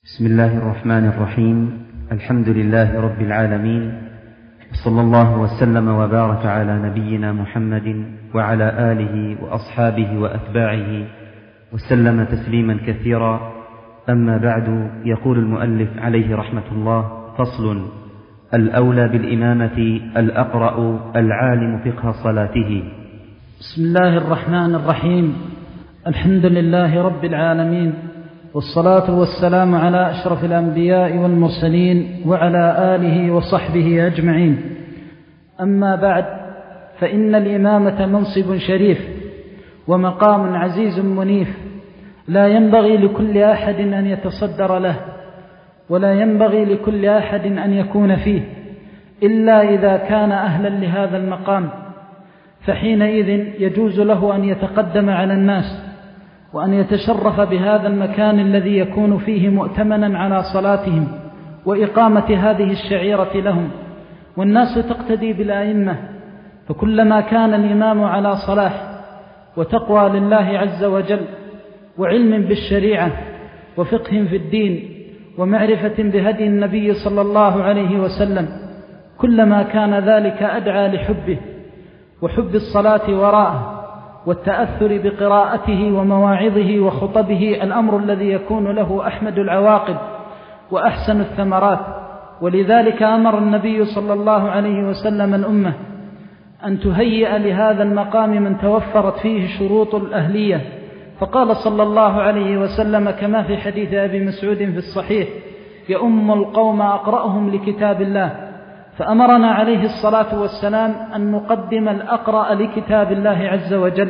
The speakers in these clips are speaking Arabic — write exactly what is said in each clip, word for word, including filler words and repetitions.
بسم الله الرحمن الرحيم. الحمد لله رب العالمين، صلى الله وسلم وبارك على نبينا محمد وعلى آله وأصحابه وأتباعه وسلم تسليما كثيرا. أما بعد، يقول المؤلف عليه رحمة الله: فصل: الأولى بالإمامة الأقرأ العالم فقه صلاته. بسم الله الرحمن الرحيم. الحمد لله رب العالمين، والصلاة والسلام على أشرف الأنبياء والمرسلين وعلى آله وصحبه أجمعين. أما بعد، فإن الإمامة منصب شريف ومقام عزيز منيف، لا ينبغي لكل أحد أن يتصدر له، ولا ينبغي لكل أحد أن يكون فيه إلا إذا كان أهلا لهذا المقام، فحينئذ يجوز له أن يتقدم على الناس وأن يتشرف بهذا المكان الذي يكون فيه مؤتمنا على صلاتهم وإقامة هذه الشعيرة لهم، والناس تقتدي بالأئمة. فكلما كان الإمام على صلاح وتقوى لله عز وجل وعلم بالشريعة وفقه في الدين ومعرفة بهدي النبي صلى الله عليه وسلم، كلما كان ذلك أدعى لحبه وحب الصلاة وراءه والتأثر بقراءته ومواعظه وخطبه، الأمر الذي يكون له أحمد العواقب وأحسن الثمرات. ولذلك أمر النبي صلى الله عليه وسلم الأمة أن تهيئ لهذا المقام من توفرت فيه شروط الأهلية، فقال صلى الله عليه وسلم كما في حديث أبي مسعود في الصحيح: يؤم القوم أقرأهم لكتاب الله. فأمرنا عليه الصلاة والسلام أن نقدم الأقرأ لكتاب الله عز وجل.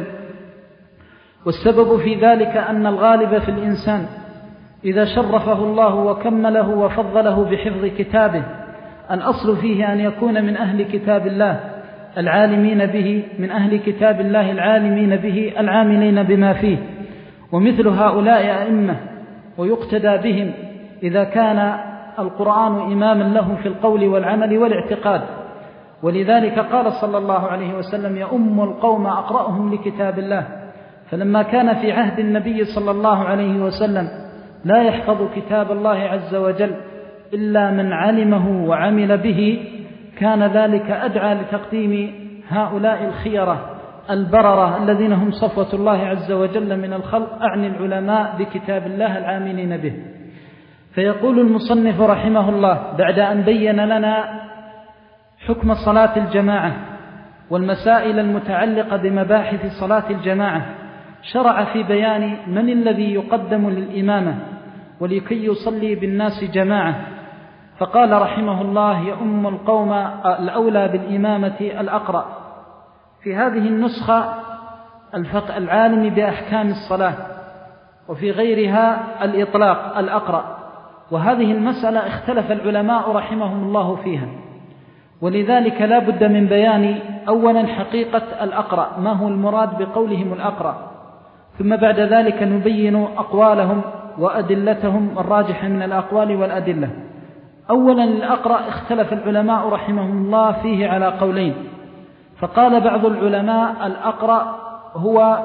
والسبب في ذلك أن الغالب في الإنسان إذا شرفه الله وكمله وفضله بحفظ كتابه، الأصل فيه أن يكون من أهل كتاب الله العالمين به، من أهل كتاب الله العالمين به العاملين بما فيه. ومثل هؤلاء أئمة ويقتدى بهم إذا كان القرآن إماما له في القول والعمل والاعتقاد. ولذلك قال صلى الله عليه وسلم: يؤم القوم أقرأهم لكتاب الله. فلما كان في عهد النبي صلى الله عليه وسلم لا يحفظ كتاب الله عز وجل إلا من علمه وعمل به، كان ذلك أدعى لتقديم هؤلاء الخيرة البررة الذين هم صفوة الله عز وجل من الخلق، أعني العلماء بكتاب الله العاملين به. فيقول المصنف رحمه الله بعد أن بين لنا حكم صلاة الجماعة والمسائل المتعلقة بمباحث صلاة الجماعة، شرع في بيان من الذي يقدم للإمامة ولكي يصلي بالناس جماعة. فقال رحمه الله: يؤم القوم الأولى بالإمامة الأقرأ. في هذه النسخة الفقه العالم بأحكام الصلاة، وفي غيرها الإطلاق الأقرأ. وهذه المسألة اختلف العلماء رحمهم الله فيها، ولذلك لا بد من بيان أولا حقيقة الأقرأ، ما هو المراد بقولهم الأقرأ، ثم بعد ذلك نبين أقوالهم وأدلتهم الراجحة من الأقوال والأدلة. أولا الأقرأ اختلف العلماء رحمهم الله فيه على قولين. فقال بعض العلماء: الأقرأ هو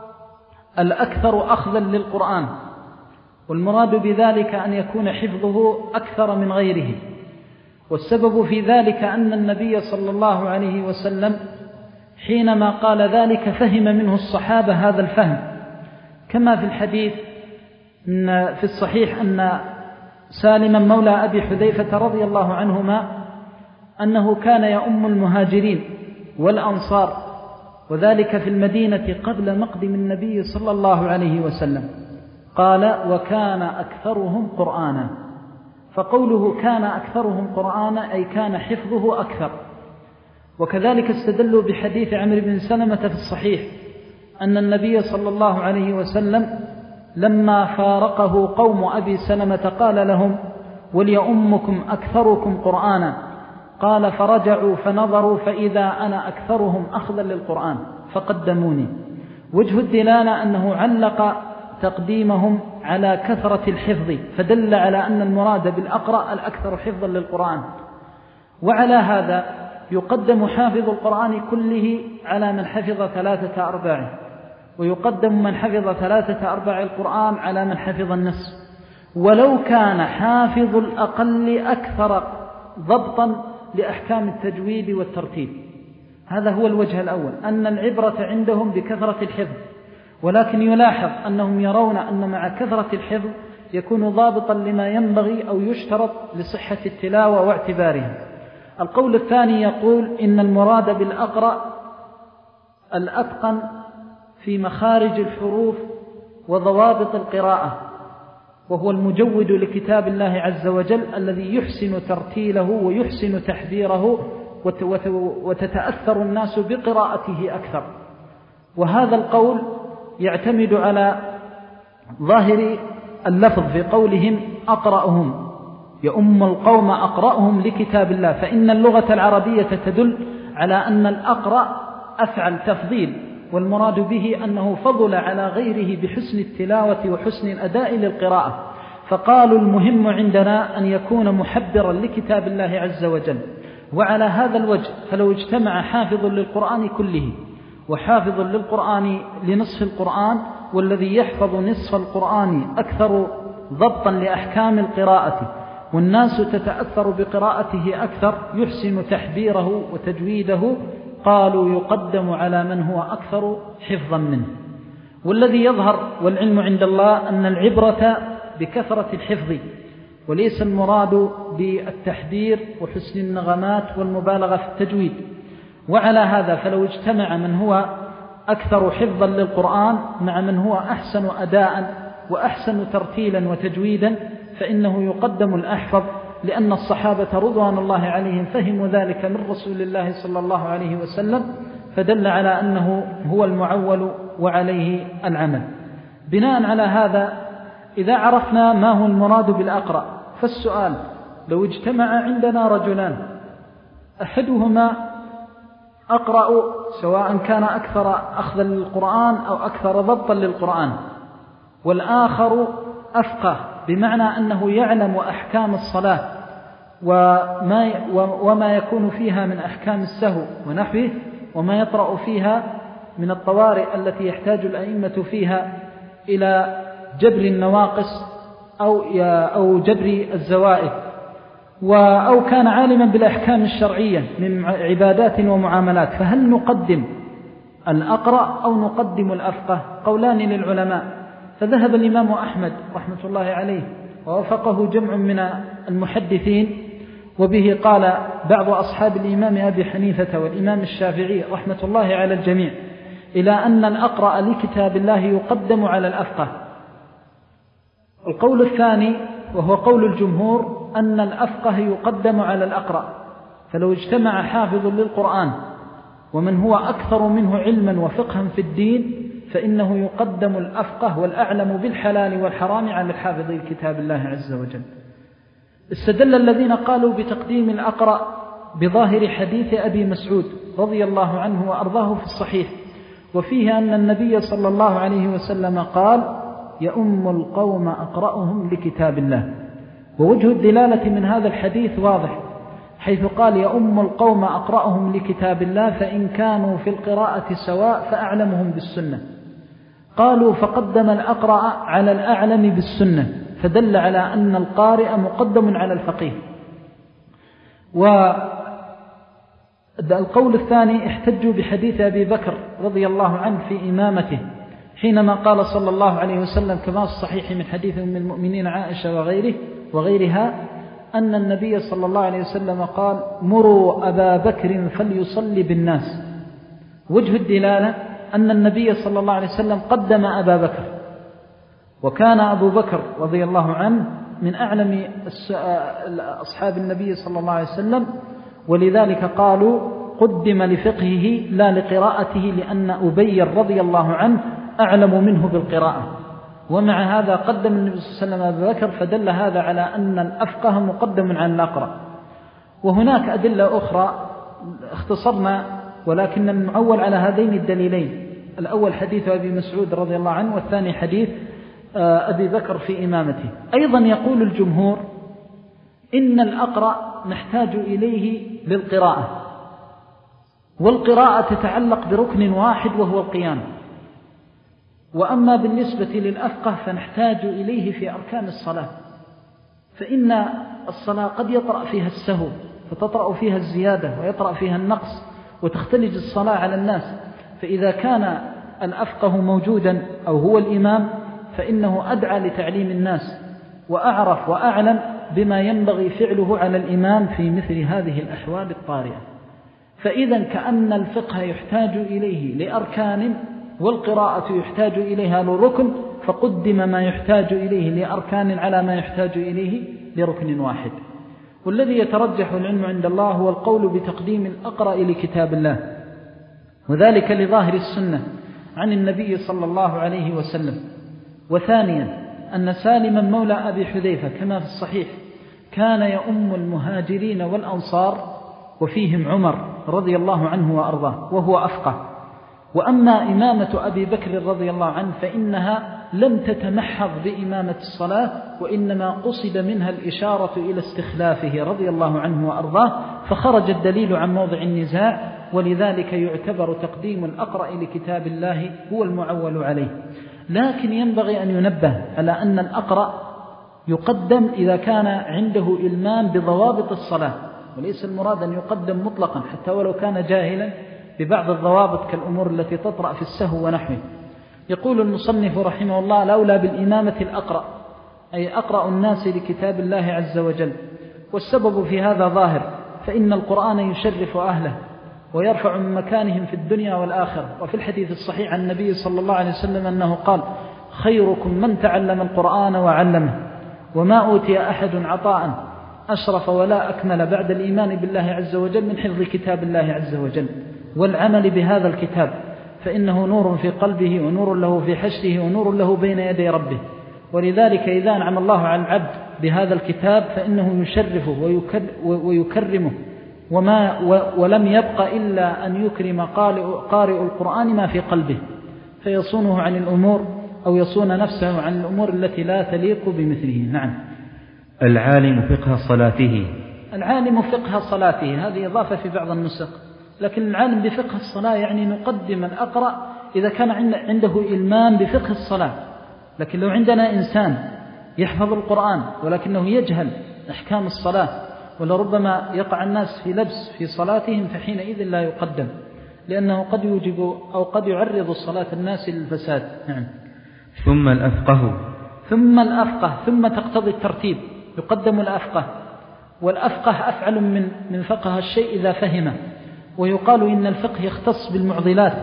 الأكثر أخذا للقرآن، والمراد بذلك أن يكون حفظه أكثر من غيره. والسبب في ذلك أن النبي صلى الله عليه وسلم حينما قال ذلك فهم منه الصحابة هذا الفهم، كما في الحديث إن في الصحيح أن سالما مولى أبي حذيفة رضي الله عنهما أنه كان يؤم المهاجرين والأنصار، وذلك في المدينة قبل مقدم النبي صلى الله عليه وسلم. قال: وكان أكثرهم قرآنا. فقوله كان أكثرهم قرآنا أي كان حفظه أكثر. وكذلك استدلوا بحديث عمرو بن سلمة في الصحيح أن النبي صلى الله عليه وسلم لما فارقه قوم أبي سلمة قال لهم: وليؤمكم أكثركم قرآنا. قال: فرجعوا فنظروا فإذا أنا أكثرهم أخذا للقرآن فقدموني. وجه الدلالة أنه علق تقديمهم على كثرة الحفظ، فدل على أن المراد بالأقرأ الأكثر حفظا للقرآن. وعلى هذا يقدم حافظ القرآن كله على من حفظ ثلاثة أرباعه، ويقدم من حفظ ثلاثة أرباع القرآن على من حفظ النصف، ولو كان حافظ الأقل أكثر ضبطا لأحكام التجويد والترتيب. هذا هو الوجه الأول، أن العبرة عندهم بكثرة الحفظ، ولكن يلاحظ أنهم يرون أن مع كثرة الحفظ يكون ضابطا لما ينبغي أو يشترط لصحة التلاوة واعتبارها. القول الثاني يقول إن المراد بالأقرأ الأتقن في مخارج الحروف وضوابط القراءة، وهو المجود لكتاب الله عز وجل الذي يحسن ترتيله ويحسن تحذيره وتتأثر الناس بقراءته أكثر. وهذا القول يعتمد على ظاهر اللفظ في قولهم أقرأهم، يؤم القوم أقرأهم لكتاب الله، فإن اللغة العربية تدل على أن الأقرأ أفعل تفضيل، والمراد به أنه فضل على غيره بحسن التلاوة وحسن الأداء للقراءة. فقالوا المهم عندنا أن يكون محبرا لكتاب الله عز وجل. وعلى هذا الوجه فلو اجتمع حافظ للقرآن كله وحافظ للقرآن لنصف القرآن، والذي يحفظ نصف القرآن أكثر ضبطا لأحكام القراءة والناس تتأثر بقراءته أكثر، يحسن تحبيره وتجويده، قالوا يقدم على من هو أكثر حفظا منه. والذي يظهر والعلم عند الله أن العبرة بكثرة الحفظ وليس المراد بالتحبير وحسن النغمات والمبالغة في التجويد. وعلى هذا فلو اجتمع من هو أكثر حفظا للقرآن مع من هو أحسن أداء وأحسن ترتيلا وتجويدا فإنه يقدم الأحفظ، لأن الصحابة رضوان الله عليهم فهموا ذلك من رسول الله صلى الله عليه وسلم، فدل على أنه هو المعول وعليه العمل. بناء على هذا إذا عرفنا ما هو المراد بالأقرأ، فالسؤال لو اجتمع عندنا رجلان أحدهما أقرأ سواء كان أكثر أخذا للقرآن أو أكثر ضبطا للقرآن، والآخر أفقه بمعنى أنه يعلم أحكام الصلاة وما, وما يكون فيها من أحكام السهو ونحوه، وما يطرأ فيها من الطوارئ التي يحتاج الأئمة فيها إلى جبر النواقص أو, أو جبر الزوائد، أو كان عالما بالأحكام الشرعية من عبادات ومعاملات، فهل نقدم الأقرأ أو نقدم الأفقه؟ قولان للعلماء. فذهب الإمام أحمد رحمة الله عليه ووافقه جمع من المحدثين، وبه قال بعض أصحاب الإمام أبي حنيفة والإمام الشافعي رحمة الله على الجميع، إلى أن الأقرأ لكتاب الله يقدم على الأفقه. القول الثاني وهو قول الجمهور أن الأفقه يقدم على الأقرأ، فلو اجتمع حافظ للقرآن ومن هو أكثر منه علما وفقها في الدين فإنه يقدم الأفقه والأعلم بالحلال والحرام على الحافظ لكتاب الله عز وجل. استدل الذين قالوا بتقديم الأقرأ بظاهر حديث أبي مسعود رضي الله عنه وأرضاه في الصحيح، وفيه أن النبي صلى الله عليه وسلم قال: يؤم القوم أقرأهم لكتاب الله. ووجه الدلالة من هذا الحديث واضح، حيث قال: يؤم القوم أقرأهم لكتاب الله، فإن كانوا في القراءة سواء فأعلمهم بالسنة. قالوا فقدم الأقرأ على الأعلم بالسنة، فدل على أن القارئ مقدم على الفقيه. والقول الثاني احتجوا بحديث أبي بكر رضي الله عنه في إمامته، حينما قال صلى الله عليه وسلم كما الصحيح من حديث أم المؤمنين عائشة وغيره وغيرها أن النبي صلى الله عليه وسلم قال: مروا أبا بكر فليصلي بالناس. وجه الدلالة أن النبي صلى الله عليه وسلم قدم أبا بكر، وكان أبو بكر رضي الله عنه من أعلم أصحاب النبي صلى الله عليه وسلم، ولذلك قالوا قدم لفقهه لا لقراءته، لأن أبي رضي الله عنه أعلم منه بالقراءة. ومع هذا قدم النبي صلى الله عليه وسلم أبا بكر، فدل هذا على أن الأفقه مقدم عن الأقرأ. وهناك أدلة أخرى اختصرنا، ولكن المعول على هذين الدليلين: الأول حديث أبي مسعود رضي الله عنه، والثاني حديث أبي بكر في إمامته. أيضا يقول الجمهور إن الأقرأ نحتاج إليه للقراءة، والقراءة تتعلق بركن واحد وهو القيام. وأما بالنسبة للأفقه فنحتاج إليه في أركان الصلاة، فإن الصلاة قد يطرأ فيها السهو فتطرأ فيها الزيادة ويطرأ فيها النقص وتختلج الصلاة على الناس. فإذا كان الأفقه موجودا أو هو الإمام فإنه أدعى لتعليم الناس وأعرف وأعلم بما ينبغي فعله على الإمام في مثل هذه الأحوال الطارئة. فإذا كأن الفقه يحتاج إليه لأركان والقراءة يحتاج إليها لركن، فقدم ما يحتاج إليه لأركان على ما يحتاج إليه لركن واحد. والذي يترجح العلم عند الله هو القول بتقديم الأقرأ لكتاب الله، وذلك لظاهر السنة عن النبي صلى الله عليه وسلم. وثانيا أن سالما مولى أبي حذيفة كما في الصحيح كان يؤم المهاجرين والأنصار وفيهم عمر رضي الله عنه وأرضاه وهو أفقه. وأما إمامة أبي بكر رضي الله عنه فإنها لم تتمحض بإمامة الصلاة، وإنما قصد منها الإشارة إلى استخلافه رضي الله عنه وأرضاه، فخرج الدليل عن موضع النزاع، ولذلك يعتبر تقديم الأقرأ لكتاب الله هو المعول عليه. لكن ينبغي أن ينبه على أن الأقرأ يقدم إذا كان عنده إلمام بضوابط الصلاة، وليس المراد أن يقدم مطلقا حتى ولو كان جاهلا ببعض الضوابط كالأمور التي تطرأ في السهو ونحوه. يقول المصنف رحمه الله: الأولى بالإمامة الأقرأ، أي أقرأ الناس لكتاب الله عز وجل. والسبب في هذا ظاهر، فإن القرآن يشرف أهله ويرفع من مكانهم في الدنيا والآخرة. وفي الحديث الصحيح عن النبي صلى الله عليه وسلم أنه قال: خيركم من تعلم القرآن وعلمه، وما أوتي أحد عطاء أشرف ولا أكمل بعد الإيمان بالله عز وجل من حفظ كتاب الله عز وجل والعمل بهذا الكتاب، فإنه نور في قلبه ونور له في حشره ونور له بين يدي ربه. ولذلك إذا أنعم الله على العبد بهذا الكتاب فإنه يشرفه ويكرمه، وما ولم يبق إلا أن يكرم قارئ القرآن ما في قلبه، فيصونه عن الأمور أو يصون نفسه عن الأمور التي لا تليق بمثله. نعم. العالم فقه صلاته. العالم فقه صلاته هذه إضافة في بعض النسخ، لكن العالم بفقه الصلاة يعني نقدم الأقرأ إذا كان عنده إلمام بفقه الصلاة. لكن لو عندنا إنسان يحفظ القرآن ولكنه يجهل أحكام الصلاة ولربما يقع الناس في لبس في صلاتهم، فحينئذ لا يقدم، لأنه قد يوجب أو قد يعرض الصلاة الناس للفساد. نعم. ثم الأفقه. ثم الأفقه، ثم تقتضي الترتيب، يقدم الأفقه. والأفقه أفعل من من فقه الشيء إذا فهمه. ويقال إن الفقه يختص بالمعضلات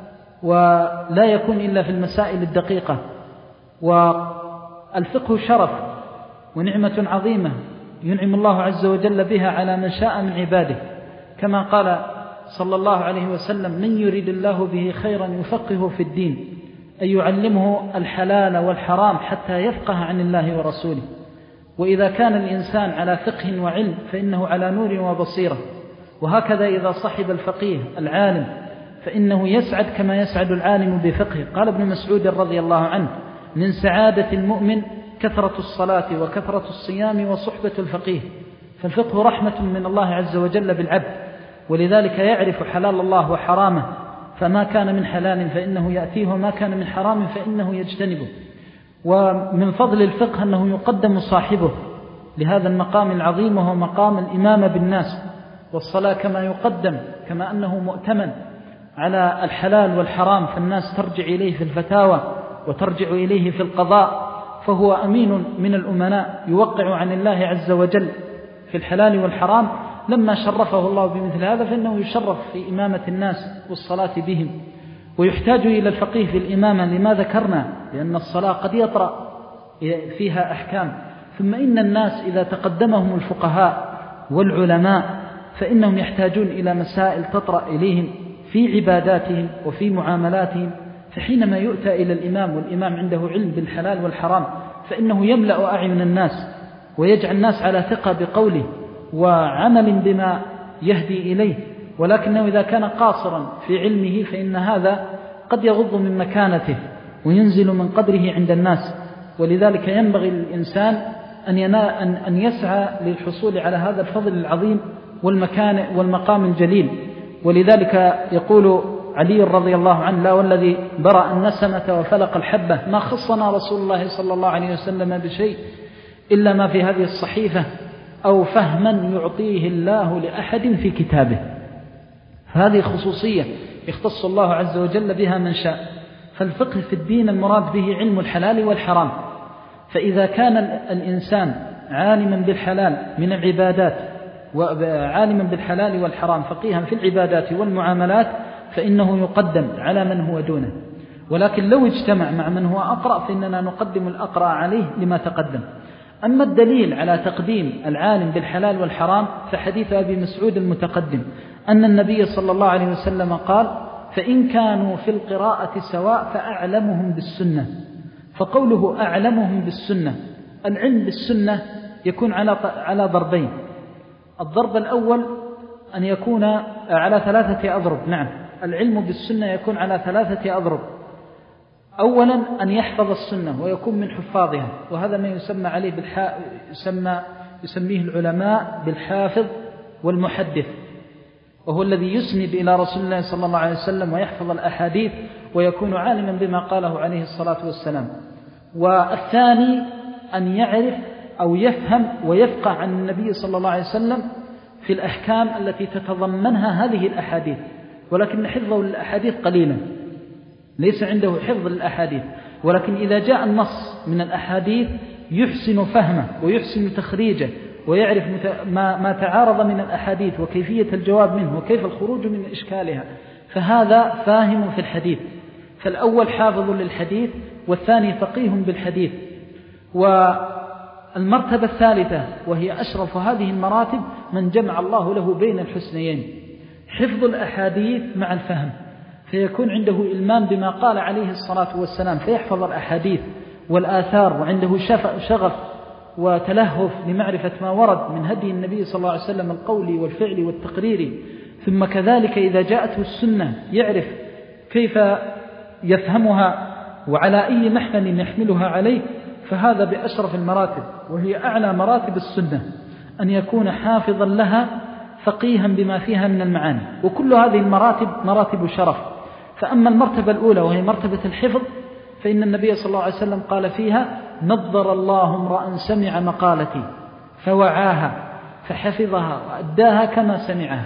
ولا يكون إلا في المسائل الدقيقة. والفقه شرف ونعمة عظيمة ينعم الله عز وجل بها على من شاء من عباده، كما قال صلى الله عليه وسلم: من يريد الله به خيرا يفقهه في الدين، أي يعلمه الحلال والحرام حتى يفقه عن الله ورسوله. وإذا كان الإنسان على فقه وعلم فإنه على نور وبصيرة. وهكذا إذا صحب الفقيه العالم فإنه يسعد كما يسعد العالم بفقه. قال ابن مسعود رضي الله عنه: من سعادة المؤمن كثرة الصلاة وكثرة الصيام وصحبة الفقيه. فالفقه رحمة من الله عز وجل بالعبد، ولذلك يعرف حلال الله وحرامه، فما كان من حلال فإنه يأتيه وما كان من حرام فإنه يجتنبه. ومن فضل الفقه أنه يقدم صاحبه لهذا المقام العظيم وهو مقام الإمامة بالناس. والصلاة كما يقدم كما أنه مؤتمن على الحلال والحرام، فالناس ترجع إليه في الفتاوى وترجع إليه في القضاء، فهو أمين من الأمناء يوقع عن الله عز وجل في الحلال والحرام. لما شرفه الله بمثل هذا فإنه يشرف في إمامة الناس والصلاة بهم. ويحتاج إلى الفقيه في الإمامة لما ذكرنا، لأن الصلاة قد يطرأ فيها أحكام. ثم إن الناس إذا تقدمهم الفقهاء والعلماء فإنهم يحتاجون إلى مسائل تطرأ إليهم في عباداتهم وفي معاملاتهم. فحينما يؤتى إلى الإمام والإمام عنده علم بالحلال والحرام فإنه يملأ أعين الناس ويجعل الناس على ثقة بقوله وعمل بما يهدي إليه. ولكنه إذا كان قاصرا في علمه فإن هذا قد يغض من مكانته وينزل من قدره عند الناس. ولذلك ينبغي للإنسان أن, أن, أن يسعى للحصول على هذا الفضل العظيم والمكان والمقام الجليل. ولذلك يقول علي رضي الله عنه: لا والذي برأ النسمة وفلق الحبة ما خصنا رسول الله صلى الله عليه وسلم بشيء إلا ما في هذه الصحيفة أو فهما يعطيه الله لأحد في كتابه. هذه خصوصية يختص الله عز وجل بها من شاء. فالفقه في الدين المراد به علم الحلال والحرام، فإذا كان الإنسان عالما بالحلال من العبادات وعالما بالحلال والحرام فقيها في العبادات والمعاملات فإنه يقدم على من هو دونه. ولكن لو اجتمع مع من هو أقرأ فإننا نقدم الأقرأ عليه لما تقدم. أما الدليل على تقديم العالم بالحلال والحرام فحديث أبي مسعود المتقدم أن النبي صلى الله عليه وسلم قال: فإن كانوا في القراءة سواء فأعلمهم بالسنة. فقوله أعلمهم بالسنة، العلم بالسنة يكون على على ضربين. الضرب الأول أن يكون على ثلاثة أضرب. نعم، العلم بالسنة يكون على ثلاثة أضرب. أولا أن يحفظ السنة ويكون من حفاظها، وهذا ما يسمى عليه بالحا... يسمى يسميه العلماء بالحافظ والمحدث، وهو الذي يسند إلى رسول الله صلى الله عليه وسلم ويحفظ الأحاديث ويكون عالما بما قاله عليه الصلاة والسلام. والثاني أن يعرف أو يفهم ويفقه عن النبي صلى الله عليه وسلم في الأحكام التي تتضمنها هذه الأحاديث، ولكن حفظه للأحاديث قليلا، ليس عنده حفظ للأحاديث، ولكن إذا جاء النص من الأحاديث يحسن فهمه ويحسن تخريجه ويعرف ما, ما تعارض من الأحاديث وكيفية الجواب منه وكيف الخروج من إشكالها، فهذا فاهم في الحديث. فالأول حافظ للحديث والثاني فقيه بالحديث. والمرتبة الثالثة وهي أشرف هذه المراتب من جمع الله له بين الحسنيين، حفظ الأحاديث مع الفهم، فيكون عنده إلمام بما قال عليه الصلاة والسلام فيحفظ الأحاديث والآثار، وعنده شغف وتلهف لمعرفة ما ورد من هدي النبي صلى الله عليه وسلم القولي والفعلي والتقريري. ثم كذلك إذا جاءته السنة يعرف كيف يفهمها وعلى أي محمل يحملها عليه، فهذا بأشرف المراتب، وهي أعلى مراتب السنة، أن يكون حافظا لها فقيها بما فيها من المعاني. وكل هذه المراتب مراتب شرف. فأما المرتبة الأولى وهي مرتبة الحفظ فإن النبي صلى الله عليه وسلم قال فيها: نضر الله امرأ سمع مقالتي فوعاها فحفظها وأداها كما سمعها.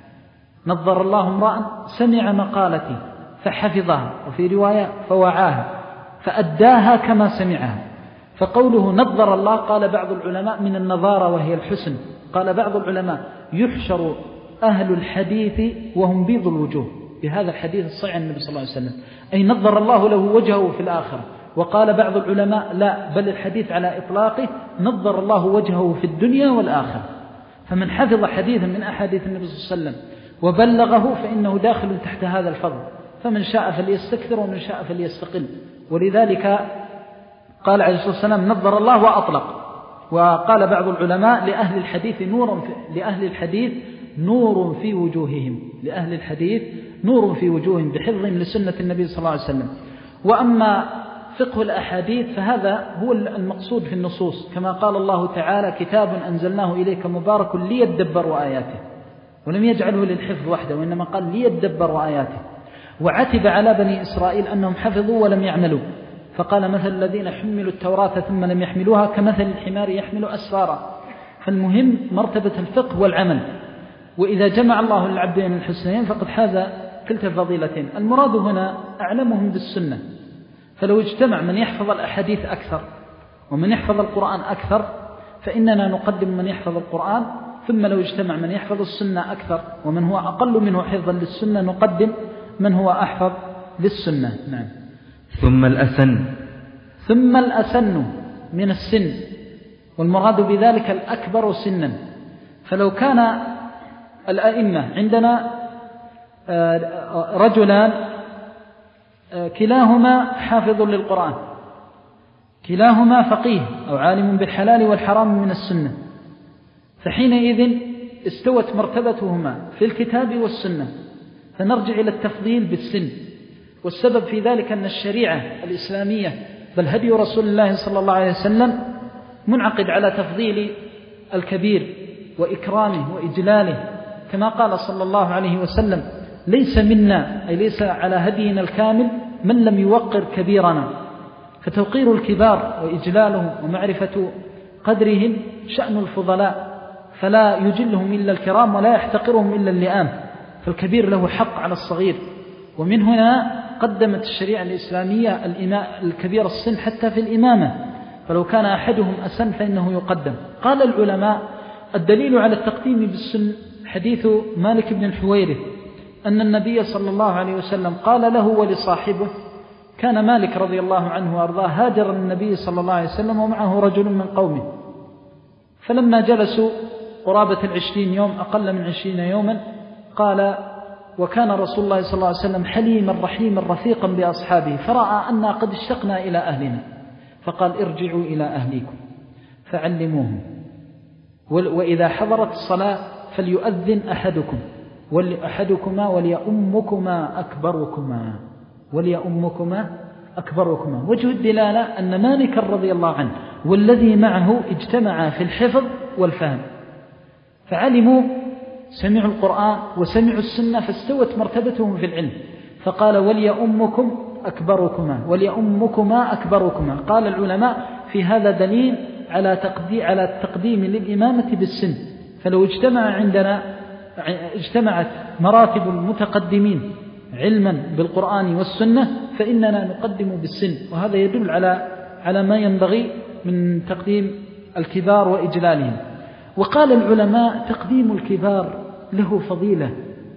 نضر الله امرأ سمع مقالتي فحفظها، وفي رواية فوعاها فأداها كما سمعها. فقوله نضر الله قال بعض العلماء من النظارة وهي الحسن. قال بعض العلماء يحشر أهل الحديث وهم بيض الوجوه، بهذا الحديث الصحيح عن النبي صلى الله عليه وسلم، أي نضر الله له وجهه في الآخرة. وقال بعض العلماء لا، بل الحديث على إطلاقه نضر الله وجهه في الدنيا والآخرة. فمن حفظ حديثا من أحاديث النبي صلى الله عليه وسلم وبلغه فإنه داخل تحت هذا الفضل، فمن شاء فليستكثر ومن شاء فليستقل. ولذلك قال عليه الصلاة والسلام نضر الله وأطلق. وقال بعض العلماء لأهل الحديث نور في لأهل الحديث نور في وجوههم، لأهل الحديث نور في وجوههم بحفظهم لسنة النبي صلى الله عليه وسلم. وأما فقه الأحاديث فهذا هو المقصود في النصوص، كما قال الله تعالى: كتاب أنزلناه إليك مبارك ليدبروا آياته، ولم يجعله للحفظ وحده وإنما قال ليدبروا آياته. وعتب على بني إسرائيل أنهم حفظوا ولم يعملوا، فقال: مثل الذين حملوا التوراة ثم لم يحملوها كمثل الحمار يحمل أسفارا. فالمهم مرتبة الفقه والعمل. وإذا جمع الله العبد بين الحسنين فقد حاز كلتا الفضيلتين. المراد هنا أعلمهم بالسنة، فلو اجتمع من يحفظ الأحاديث أكثر ومن يحفظ القرآن أكثر فإننا نقدم من يحفظ القرآن، ثم لو اجتمع من يحفظ السنة أكثر ومن هو أقل منه حفظا للسنة نقدم من هو أحفظ للسنة. نعم. ثم الأسن ثم الأسن من السن، والمراد بذلك الأكبر سنا. فلو كان الأئمة عندنا رجلان كلاهما حافظ للقرآن، كلاهما فقيه أو عالم بالحلال والحرام من السنة، فحينئذ استوت مرتبتهما في الكتاب والسنة، فنرجع إلى التفضيل بالسن. والسبب في ذلك أن الشريعة الإسلامية بل هدي رسول الله صلى الله عليه وسلم منعقد على تفضيل الكبير وإكرامه وإجلاله، كما قال صلى الله عليه وسلم: ليس منا، أي ليس على هدينا الكامل من لم يوقر كبيرنا. فتوقير الكبار وإجلاله ومعرفة قدرهم شأن الفضلاء، فلا يجلهم إلا الكرام ولا يحتقرهم إلا اللئام، فالكبير له حق على الصغير. ومن هنا قدمت الشريعة الإسلامية الكبير السن حتى في الإمامة، فلو كان أحدهم أسن فإنه يقدم. قال العلماء الدليل على التقديم بالسن حديث مالك بن الحويرث أن النبي صلى الله عليه وسلم قال له ولصاحبه، كان مالك رضي الله عنه وأرضاه هاجر النبي صلى الله عليه وسلم ومعه رجل من قومه، فلما جلسوا قرابة العشرين يوم أقل من عشرين يوما قال: وكان رسول الله صلى الله عليه وسلم حليما رحيما رفيقا بأصحابه، فرأى أننا قد اشتقنا إلى أهلنا فقال: ارجعوا إلى أهليكم فعلموهم، وإذا حضرت الصلاة فليؤذن أحدكم ولأحدكما وليأمكما أكبركما وليأمكما أكبركما. وجه الدلالة أن مالك رضي الله عنه والذي معه اجتمعا في الحفظ والفهم، فعلموا سمعوا القرآن وسمعوا السنة فاستوت مرتبتهم في العلم، فقال: وليأمكم أكبركما وليأمكما أكبركما. قال العلماء في هذا دليل على تقديم على التقديم للإمامة بالسن، فلو اجتمع عندنا اجتمعت مراتب المتقدمين علما بالقرآن والسنة فإننا نقدم بالسن، وهذا يدل على على ما ينبغي من تقديم الكبار وإجلالهم. وقال العلماء تقديم الكبار له فضيلة،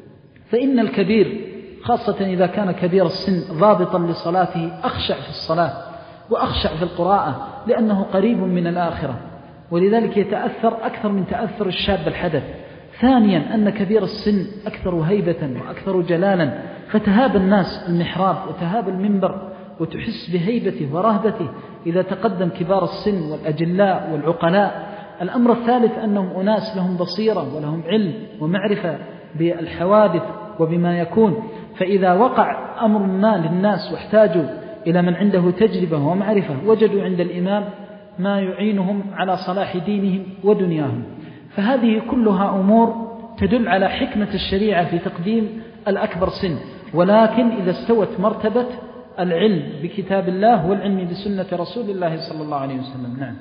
فإن الكبير خاصة إذا كان كبير السن ضابطا لصلاته أخشع في الصلاة وأخشع في القراءة لأنه قريب من الآخرة، ولذلك يتأثر أكثر من تأثر الشاب الحدث. ثانيا أن كبير السن أكثر هيبة وأكثر جلالا، فتهاب الناس المحراب وتهاب المنبر وتحس بهيبته ورهبته إذا تقدم كبار السن والأجلاء والعقلاء. الأمر الثالث أنهم أناس لهم بصيرة ولهم علم ومعرفة بالحوادث وبما يكون، فإذا وقع أمر ما للناس واحتاجوا إلى من عنده تجربة ومعرفة وجدوا عند الإمام ما يعينهم على صلاح دينهم ودنياهم. فهذه كلها أمور تدل على حكمة الشريعة في تقديم الأكبر سن، ولكن إذا استوت مرتبة العلم بكتاب الله والعلم بسنة رسول الله صلى الله عليه وسلم. نعم.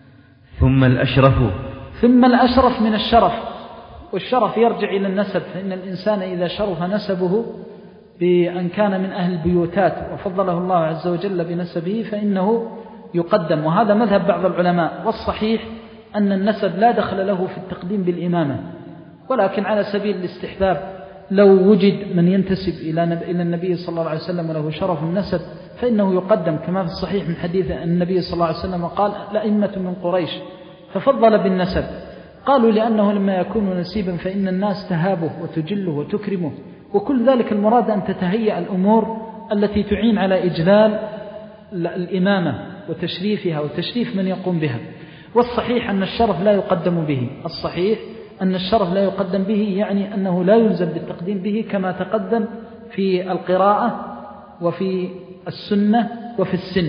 ثم الأشرف ثم الأشرف من الشرف، والشرف يرجع إلى النسب، فإن الإنسان إذا شرف نسبه بأن كان من أهل البيوتات وفضله الله عز وجل بنسبه فإنه يقدم، وهذا مذهب بعض العلماء. والصحيح أن النسب لا دخل له في التقديم بالإمامة، ولكن على سبيل الاستحباب لو وجد من ينتسب إلى النبي صلى الله عليه وسلم وله شرف النسب فإنه يقدم، كما في الصحيح من حديث النبي صلى الله عليه وسلم قال: لأئمة من قريش، ففضل بالنسب. قالوا لأنه لما يكون نسيبا فإن الناس تهابه وتجله وتكرمه، وكل ذلك المراد أن تتهيأ الأمور التي تعين على إجلال الإمامة وتشريفها وتشريف من يقوم بها. والصحيح أن الشرف لا يقدم به، الصحيح أن الشرف لا يقدم به، يعني أنه لا يلزم بالتقديم به كما تقدم في القراءة وفي السنة وفي السن.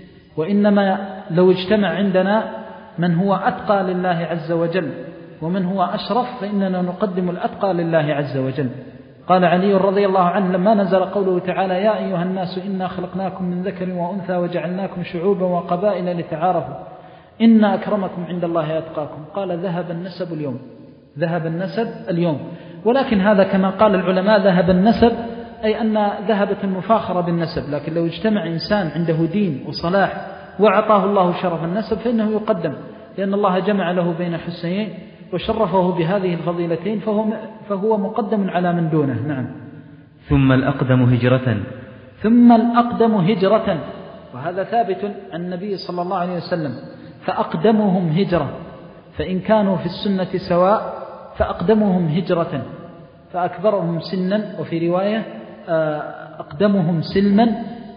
وإنما لو اجتمع عندنا من هو أتقى لله عز وجل ومن هو أشرف فإننا نقدم الأتقى لله عز وجل. قال علي رضي الله عنه لما نزل قوله تعالى: يا أيها الناس إنا خلقناكم من ذكر وأنثى وجعلناكم شعوبا وقبائل لتعارفوا إن أكرمكم عند الله أتقاكم، قال: ذهب النسب اليوم، ذهب النسب اليوم. ولكن هذا كما قال العلماء ذهب النسب أي أن ذهبت المفاخرة بالنسب، لكن لو اجتمع إنسان عنده دين وصلاح وأعطاه الله شرف النسب فإنه يقدم، لأن الله جمع له بين حسنين وشرفه بهذه الفضيلتين فهو, فهو مقدم على من دونه. نعم. ثم الأقدم هجرة ثم الأقدم هجرة، وهذا ثابت عن النبي صلى الله عليه وسلم: فأقدمهم هجرة، فإن كانوا في السنة سواء فأقدمهم هجرة، فأكبرهم سنا، وفي رواية أقدمهم سلما،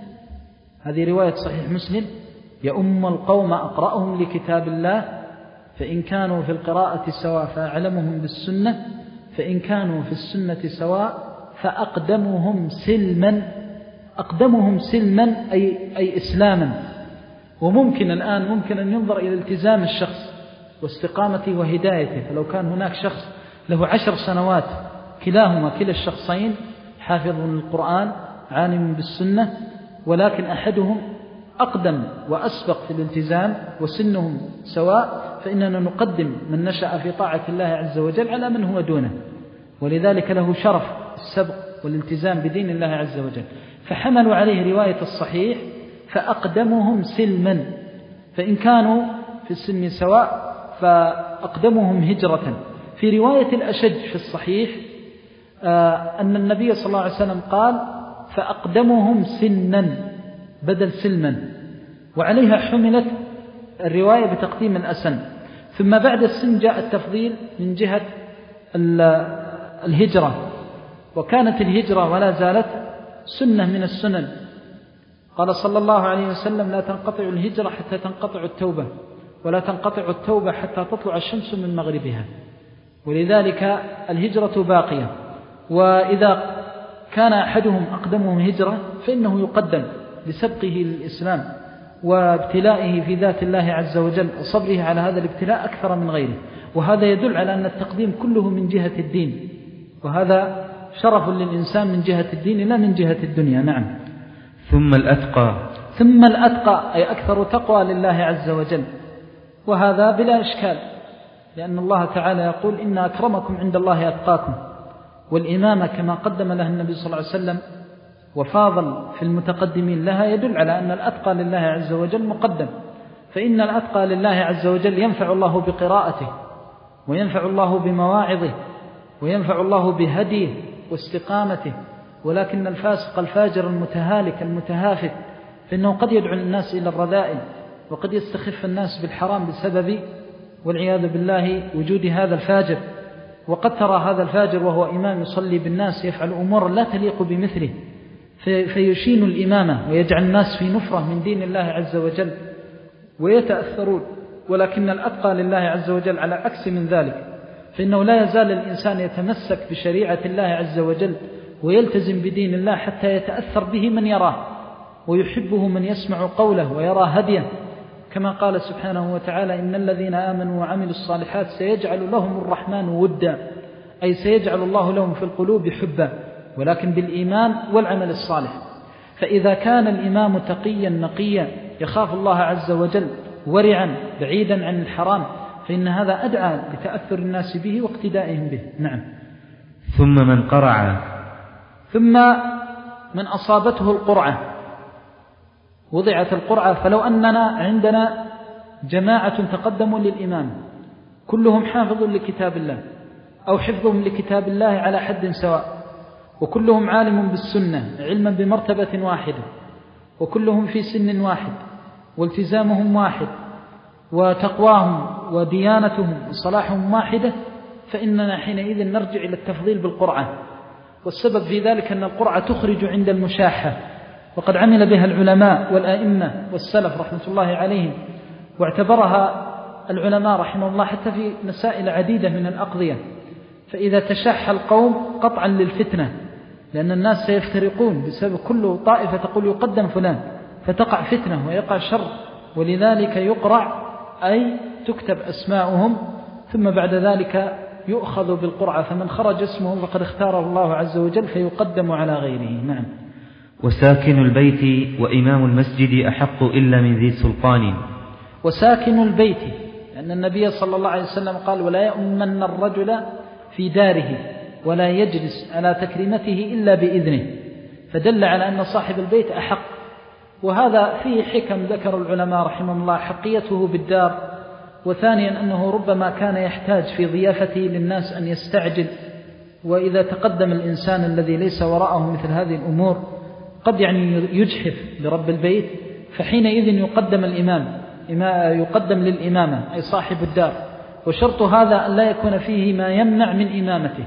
هذه رواية صحيح مسلم: يؤم القوم أقرأهم لكتاب الله، فإن كانوا في القراءة سواء فأعلمهم بالسنة، فإن كانوا في السنة سواء فأقدمهم سلما. أقدمهم سلما أي, أي إسلاما. وممكن الآن ممكن أن ينظر إلى التزام الشخص واستقامته وهدايته، فلو كان هناك شخص له عشر سنوات كلاهما كلا الشخصين حافظ للقرآن عالم بالسنة، ولكن أحدهم أقدم وأسبق في الالتزام وسنهم سواء، فإننا نقدم من نشأ في طاعة الله عز وجل على من هو دونه، ولذلك له شرف السبق والالتزام بدين الله عز وجل. فحملوا عليه رواية الصحيح فأقدمهم سلما، فإن كانوا في السلم سواء فأقدمهم هجرة. في رواية الأشج في الصحيح أن النبي صلى الله عليه وسلم قال فأقدمهم سنا بدل سلما، وعليها حملت الرواية بتقديم الأسن. ثم بعد السن جاء التفضيل من جهة الهجرة، وكانت الهجرة ولا زالت سنة من السنن. قال صلى الله عليه وسلم لا تنقطع الهجرة حتى تنقطع التوبة، ولا تنقطع التوبة حتى تطلع الشمس من مغربها، ولذلك الهجرة باقية. وإذا كان أحدهم أقدمهم هجرة فإنه يقدم لسبقه للإسلام وابتلائه في ذات الله عز وجل وصبره على هذا الابتلاء أكثر من غيره، وهذا يدل على أن التقديم كله من جهة الدين، وهذا شرف للإنسان من جهة الدين لا من جهة الدنيا. نعم. ثم الأتقى ثم الأتقى أي أكثر تقوى لله عز وجل، وهذا بلا إشكال، لأن الله تعالى يقول إن أكرمكم عند الله أتقاكم، والإمامة كما قدم لها النبي صلى الله عليه وسلم وفاضل في المتقدمين لها يدل على أن الأتقى لله عز وجل مقدم. فإن الأتقى لله عز وجل ينفع الله بقراءته، وينفع الله بمواعظه، وينفع الله بهديه واستقامته. ولكن الفاسق الفاجر المتهالك المتهافت فإنه قد يدعو الناس إلى الرذائل، وقد يستخف الناس بالحرام بسبب والعياذ بالله وجود هذا الفاجر. وقد ترى هذا الفاجر وهو إمام يصلي بالناس يفعل أمور لا تليق بمثله، فيشين الإمامة ويجعل الناس في نفرة من دين الله عز وجل ويتأثرون. ولكن الأتقى لله عز وجل على عكس من ذلك، فإنه لا يزال الإنسان يتمسك بشريعة الله عز وجل ويلتزم بدين الله حتى يتأثر به من يراه، ويحبه من يسمع قوله ويرى هديه، كما قال سبحانه وتعالى إن الذين آمنوا وعملوا الصالحات سيجعل لهم الرحمن ودا، أي سيجعل الله لهم في القلوب حبا، ولكن بالإيمان والعمل الصالح. فإذا كان الإمام تقيا نقيا يخاف الله عز وجل ورعا بعيدا عن الحرام، فإن هذا أدعى لتأثر الناس به واقتدائهم به. نعم. ثم من قرع ثم من أصابته القرعة، وضعت القرعة، فلو أننا عندنا جماعة تقدموا للإمام كلهم حافظ لكتاب الله أو حفظهم لكتاب الله على حد سواء، وكلهم عالم بالسنة علما بمرتبة واحدة، وكلهم في سن واحد، والتزامهم واحد، وتقواهم وديانتهم وصلاحهم واحدة، فإننا حينئذ نرجع إلى التفضيل بالقرعة. والسبب في ذلك أن القرعة تخرج عند المشاحة، وقد عمل بها العلماء والآئمة والسلف رحمة الله عليهم، واعتبرها العلماء رحمه الله حتى في مسائل عديدة من الأقضية. فإذا تشاح القوم قطعا للفتنة، لأن الناس سيفترقون بسبب كل طائفة تقول يقدم فلان، فتقع فتنة ويقع شر، ولذلك يقرع أي تكتب أسماؤهم، ثم بعد ذلك يؤخذ بالقرعة، فمن خرج اسمه فقد اختاره الله عز وجل فيقدم على غيره. نعم. وساكن البيت وإمام المسجد أحق إلا من ذي سلطان. وساكن البيت، لأن النبي صلى الله عليه وسلم قال ولا يؤمن الرجل في داره ولا يجلس على تكريمته إلا بإذنه، فدل على أن صاحب البيت أحق. وهذا فيه حكم ذكر العلماء رحمه الله، حقيته بالدار، وثانيا أنه ربما كان يحتاج في ضيافته للناس أن يستعجل، وإذا تقدم الإنسان الذي ليس وراءه مثل هذه الأمور قد يعني يجحف لرب البيت، فحينئذ يقدم الإمام يقدم للإمامة أي صاحب الدار، وشرط هذا أن لا يكون فيه ما يمنع من إمامته،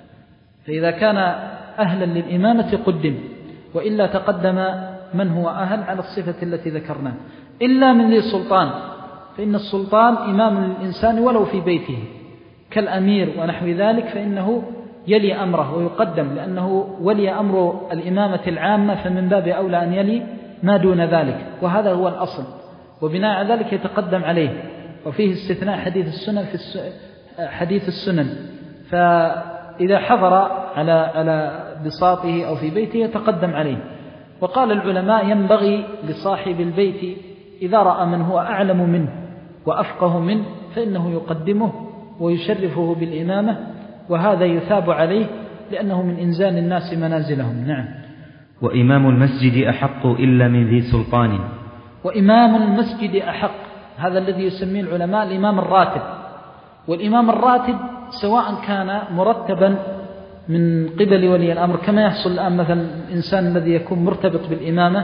فإذا كان أهلا للإمامة قدم، وإلا تقدم من هو أهل على الصفة التي ذكرنا. إلا من ذي سلطان، فإن السلطان إمام للإنسان ولو في بيته كالأمير ونحو ذلك، فإنه يلي أمره ويقدم، لأنه ولي أمر الإمامة العامة، فمن باب أولى أن يلي ما دون ذلك، وهذا هو الأصل، وبناء على ذلك يتقدم عليه. وفيه استثناء حديث السنن في حديث السنن، فإذا حضر على على بساطه أو في بيته يتقدم عليه. وقال العلماء ينبغي لصاحب البيت إذا رأى من هو أعلم منه وأفقه منه فإنه يقدمه ويشرفه بالإمامة، وهذا يثاب عليه لأنه من إنزال الناس منازلهم. نعم. وإمام المسجد أحق إلا من ذي سلطان. وإمام المسجد أحق، هذا الذي يسميه العلماء الإمام الراتب. والإمام الراتب سواء كان مرتبا من قبل ولي الأمر كما يحصل الآن مثلا الإنسان الذي يكون مرتبط بالإمامة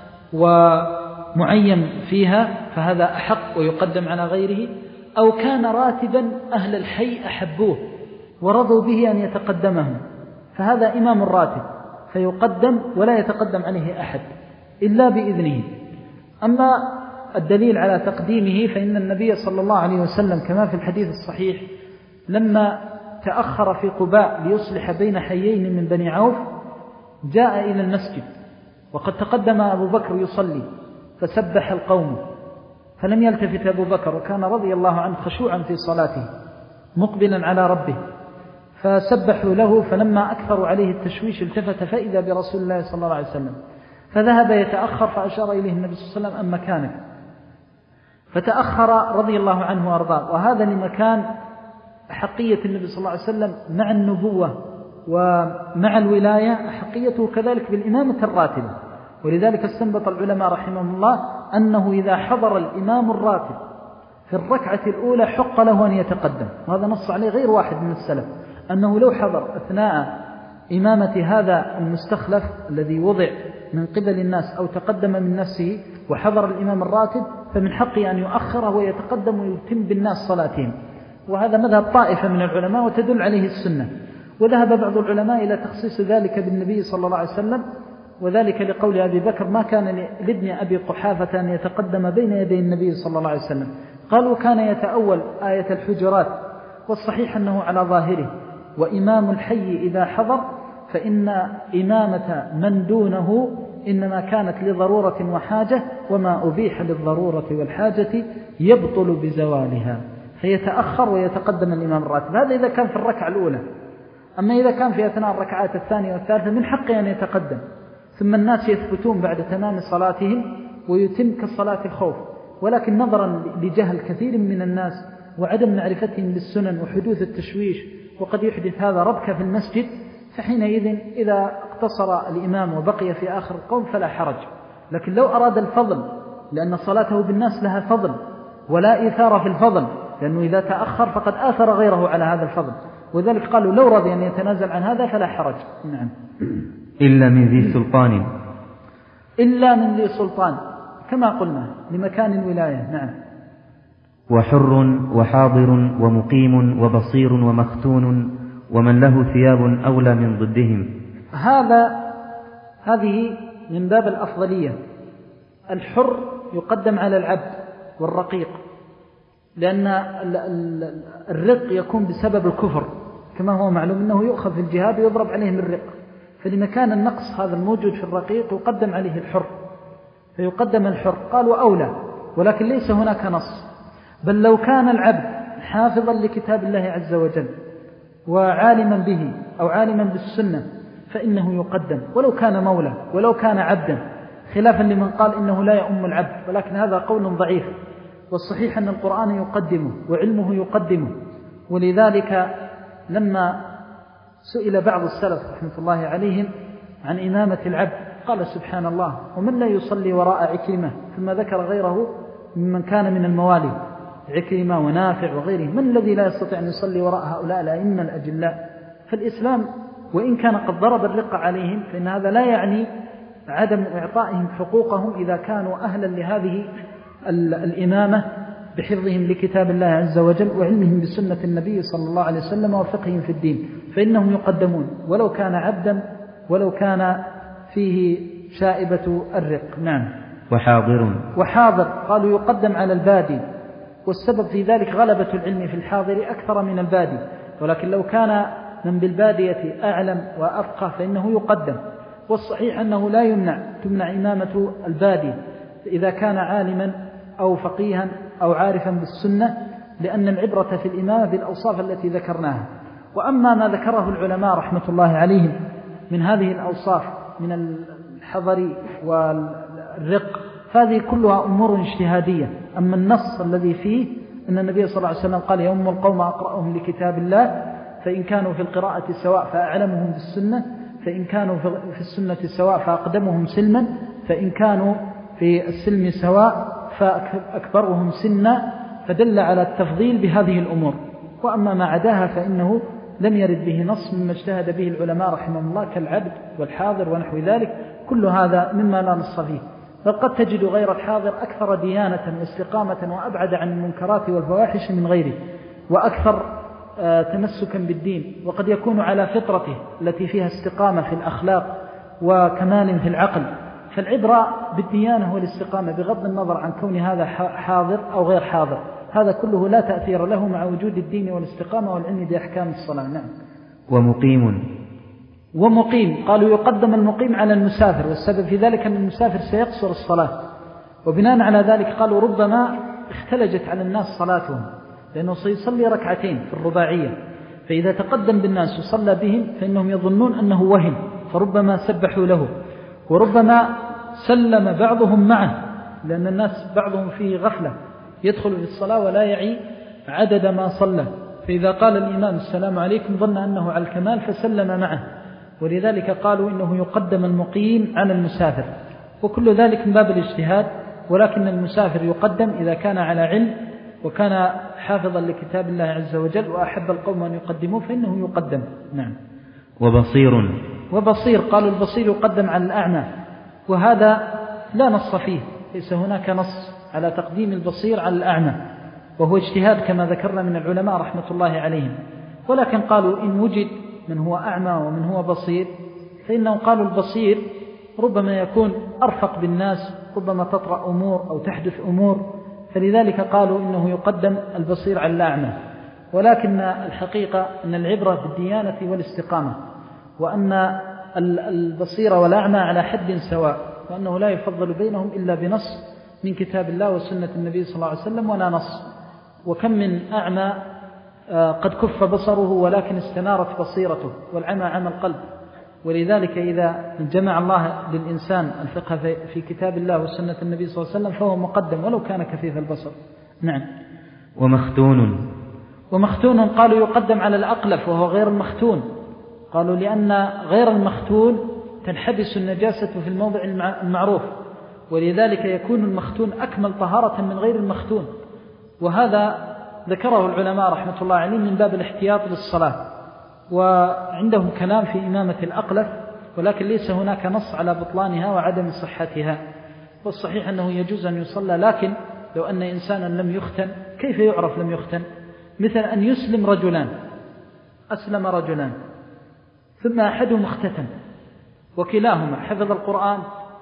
ومعين فيها فهذا أحق ويقدم على غيره، أو كان راتبا أهل الحي أحبوه ورضوا به أن يتقدمهم فهذا إمام الراتب فيقدم ولا يتقدم عليه أحد إلا بإذنه. أما الدليل على تقديمه فإن النبي صلى الله عليه وسلم كما في الحديث الصحيح لما تأخر في قباء ليصلح بين حيين من بني عوف جاء إلى المسجد وقد تقدم أبو بكر يصلي فسبح القوم فلم يلتفت أبو بكر، وكان رضي الله عنه خشوعا في صلاته مقبلا على ربه، فسبحوا له، فلما أكثروا عليه التشويش التفت فإذا برسول الله صلى الله عليه وسلم فذهب يتأخر فأشار إليه النبي صلى الله عليه وسلم أم مكانك، فتأخر رضي الله عنه وأرضاه. وهذا لمكان أحقية النبي صلى الله عليه وسلم مع النبوة ومع الولاية أحقيته كذلك بالإمامة الراتبة. ولذلك استنبط العلماء رحمهم الله أنه إذا حضر الإمام الراتب في الركعة الأولى حق له أن يتقدم، وهذا نص عليه غير واحد من السلف، أنه لو حضر أثناء إمامة هذا المستخلف الذي وضع من قبل الناس أو تقدم من نفسه وحضر الإمام الراتب فمن حقه أن يؤخره ويتقدم ويتم بالناس صلاتهم. وهذا مذهب طائفة من العلماء وتدل عليه السنة. وذهب بعض العلماء إلى تخصيص ذلك بالنبي صلى الله عليه وسلم، وذلك لقول أبي بكر ما كان لابن أبي قحافة أن يتقدم بين يدي النبي صلى الله عليه وسلم، قالوا كان يتأول آية الحجرات، والصحيح أنه على ظاهره. وإمام الحي إذا حضر فإن إمامة من دونه إنما كانت لضرورة وحاجة، وما أبيح للضرورة والحاجة يبطل بزوالها، فيتأخر ويتقدم الإمام الراتب. هذا إذا كان في الركعة الأولى. أما إذا كان في أثناء الركعات الثانية والثالثة من حقه أن يتقدم، ثم الناس يثبتون بعد تمام صلاتهم ويتم كصلاة الخوف. ولكن نظرا لجهل كثير من الناس وعدم معرفتهم بالسنن وحدوث التشويش وقد يحدث هذا ربكة في المسجد، فحينئذ إذا اقتصر الإمام وبقي في آخر القوم فلا حرج. لكن لو أراد الفضل، لأن صلاته بالناس لها فضل ولا إثارة في الفضل، لأنه إذا تأخر فقد آثر غيره على هذا الفضل، وذلك قالوا لو رضي أن يتنازل عن هذا فلا حرج. نعم. إلا من ذي سلطان. إلا من ذي سلطان كما قلنا لمكان الولاية. نعم. وحر وحاضر ومقيم وبصير ومختون ومن له ثياب أولى من ضدهم. هذا هذه من باب الأفضلية. الحر يقدم على العبد والرقيق، لأن الرق يكون بسبب الكفر كما هو معلوم أنه يؤخذ في الجهاد ويضرب عليه بالرق، فلمكان النقص هذا الموجود في الرقيق يقدم عليه الحر، فيقدم الحر. قالوا أولى، ولكن ليس هناك نص، بل لو كان العبد حافظا لكتاب الله عز وجل وعالما به أو عالما بالسنة فإنه يقدم ولو كان مولى ولو كان عبدا، خلافا لمن قال إنه لا يؤم العبد، ولكن هذا قول ضعيف. والصحيح أن القرآن يقدمه وعلمه يقدمه. ولذلك لما سئل بعض السلف رحمة الله عليهم عن إمامة العبد قال سبحان الله ومن لا يصلي وراء عكرمة، ثم ذكر غيره ممن كان من الموالي عكرمة ونافع وغيره، من الذي لا يستطيع أن يصلي وراء هؤلاء الأئمة الأجلاء؟ فالإسلام وإن كان قد ضرب الرق عليهم فإن هذا لا يعني عدم إعطائهم حقوقهم إذا كانوا أهلا لهذه الإمامة بحفظهم لكتاب الله عز وجل وعلمهم بسنة النبي صلى الله عليه وسلم وفقههم في الدين، فإنهم يقدمون ولو كان عبدا ولو كان فيه شائبة الرق. نعم. وحاضر. وحاضر قالوا يقدم على البادي، والسبب في ذلك غلبة العلم في الحاضر أكثر من البادي، ولكن لو كان من بالبادية أعلم وأفقه فإنه يقدم. والصحيح أنه لا يمنع تمنع إمامة البادي إذا كان عالما أو فقيها أو عارفا بالسنة، لأن العبرة في الإمامة بالأوصاف التي ذكرناها. وأما ما ذكره العلماء رحمة الله عليهم من هذه الأوصاف من الحضر والرق فهذه كلها أمور اجتهادية. أما النص الذي فيه أن النبي صلى الله عليه وسلم قال يوم القوم أقرأهم لكتاب الله، فإن كانوا في القراءة سواء فأعلمهم بالسنة، فإن كانوا في السنة سواء فأقدمهم سلما، فإن كانوا في السلم سواء فأكبرهم سنا، فدل على التفضيل بهذه الأمور. وأما ما عداها فإنه لم يرد به نص مما اجتهد به العلماء رحمهم الله كالعبد والحاضر ونحو ذلك، كل هذا مما لا نص فيه. بل قد تجد غير الحاضر أكثر ديانة واستقامة وأبعد عن المنكرات والفواحش من غيره، وأكثر تمسكا بالدين، وقد يكون على فطرته التي فيها استقامة في الأخلاق وكمال في العقل. فالعبرة بالديانة والاستقامة بغض النظر عن كون هذا حاضر أو غير حاضر، هذا كله لا تأثير له مع وجود الدين والاستقامة والعلم بأحكام الصلاة. نعم. ومقيم ومقيم قالوا يقدم المقيم على المسافر، والسبب في ذلك أن المسافر سيقصر الصلاة، وبناء على ذلك قالوا ربما اختلجت على الناس صلاتهم، لأنه سيصلي ركعتين في الرباعية، فإذا تقدم بالناس وصلى بهم فإنهم يظنون أنه وهم، فربما سبحوا له، وربما سلم بعضهم معه، لأن الناس بعضهم فيه غفلة يدخل في الصلاة ولا يعي عدد ما صلى، فإذا قال الإمام السلام عليكم ظن أنه على الكمال فسلم معه، ولذلك قالوا إنه يقدم المقيم على المسافر، وكل ذلك من باب الاجتهاد، ولكن المسافر يقدم إذا كان على علم وكان حافظا لكتاب الله عز وجل وأحب القوم أن يقدموه فإنه يقدم. نعم. وبصير وبصير قالوا البصير يقدم على الأعمى، وهذا لا نص فيه، ليس هناك نص على تقديم البصير على الأعمى، وهو اجتهاد كما ذكرنا من العلماء رحمة الله عليهم، ولكن قالوا إن وجد من هو أعمى ومن هو بصير فإنهم قالوا البصير ربما يكون أرفق بالناس، ربما تطرأ أمور أو تحدث أمور، فلذلك قالوا إنه يقدم البصير على الأعمى. ولكن الحقيقة أن العبرة بالديانة والاستقامة، وأن البصير والأعمى على حد سواء، وأنه لا يفضل بينهم إلا بنص من كتاب الله وسنة النبي صلى الله عليه وسلم ولا نص. وكم من أعمى قد كف بصره ولكن استنارت بصيرته، والعمى عمى القلب، ولذلك إذا جمع الله للإنسان الفقه في كتاب الله وسنة النبي صلى الله عليه وسلم فهو مقدم ولو كان كفيف البصر. نعم. ومختون ومختون قالوا يقدم على الأقلف وهو غير المختون، قالوا لأن غير المختون تنحبس النجاسة في الموضع المعروف، ولذلك يكون المختون أكمل طهارة من غير المختون، وهذا ذكره العلماء رحمة الله عليهم من باب الاحتياط للصلاة. وعندهم كلام في إمامة الأقلف، ولكن ليس هناك نص على بطلانها وعدم صحتها، والصحيح أنه يجوز أن يصلى، لكن لو أن إنسانا لم يختن كيف يعرف لم يختن؟ مثل أن يسلم رجلان، أسلم رجلان ثم أحدهم اختتن وكلاهما حفظ القرآن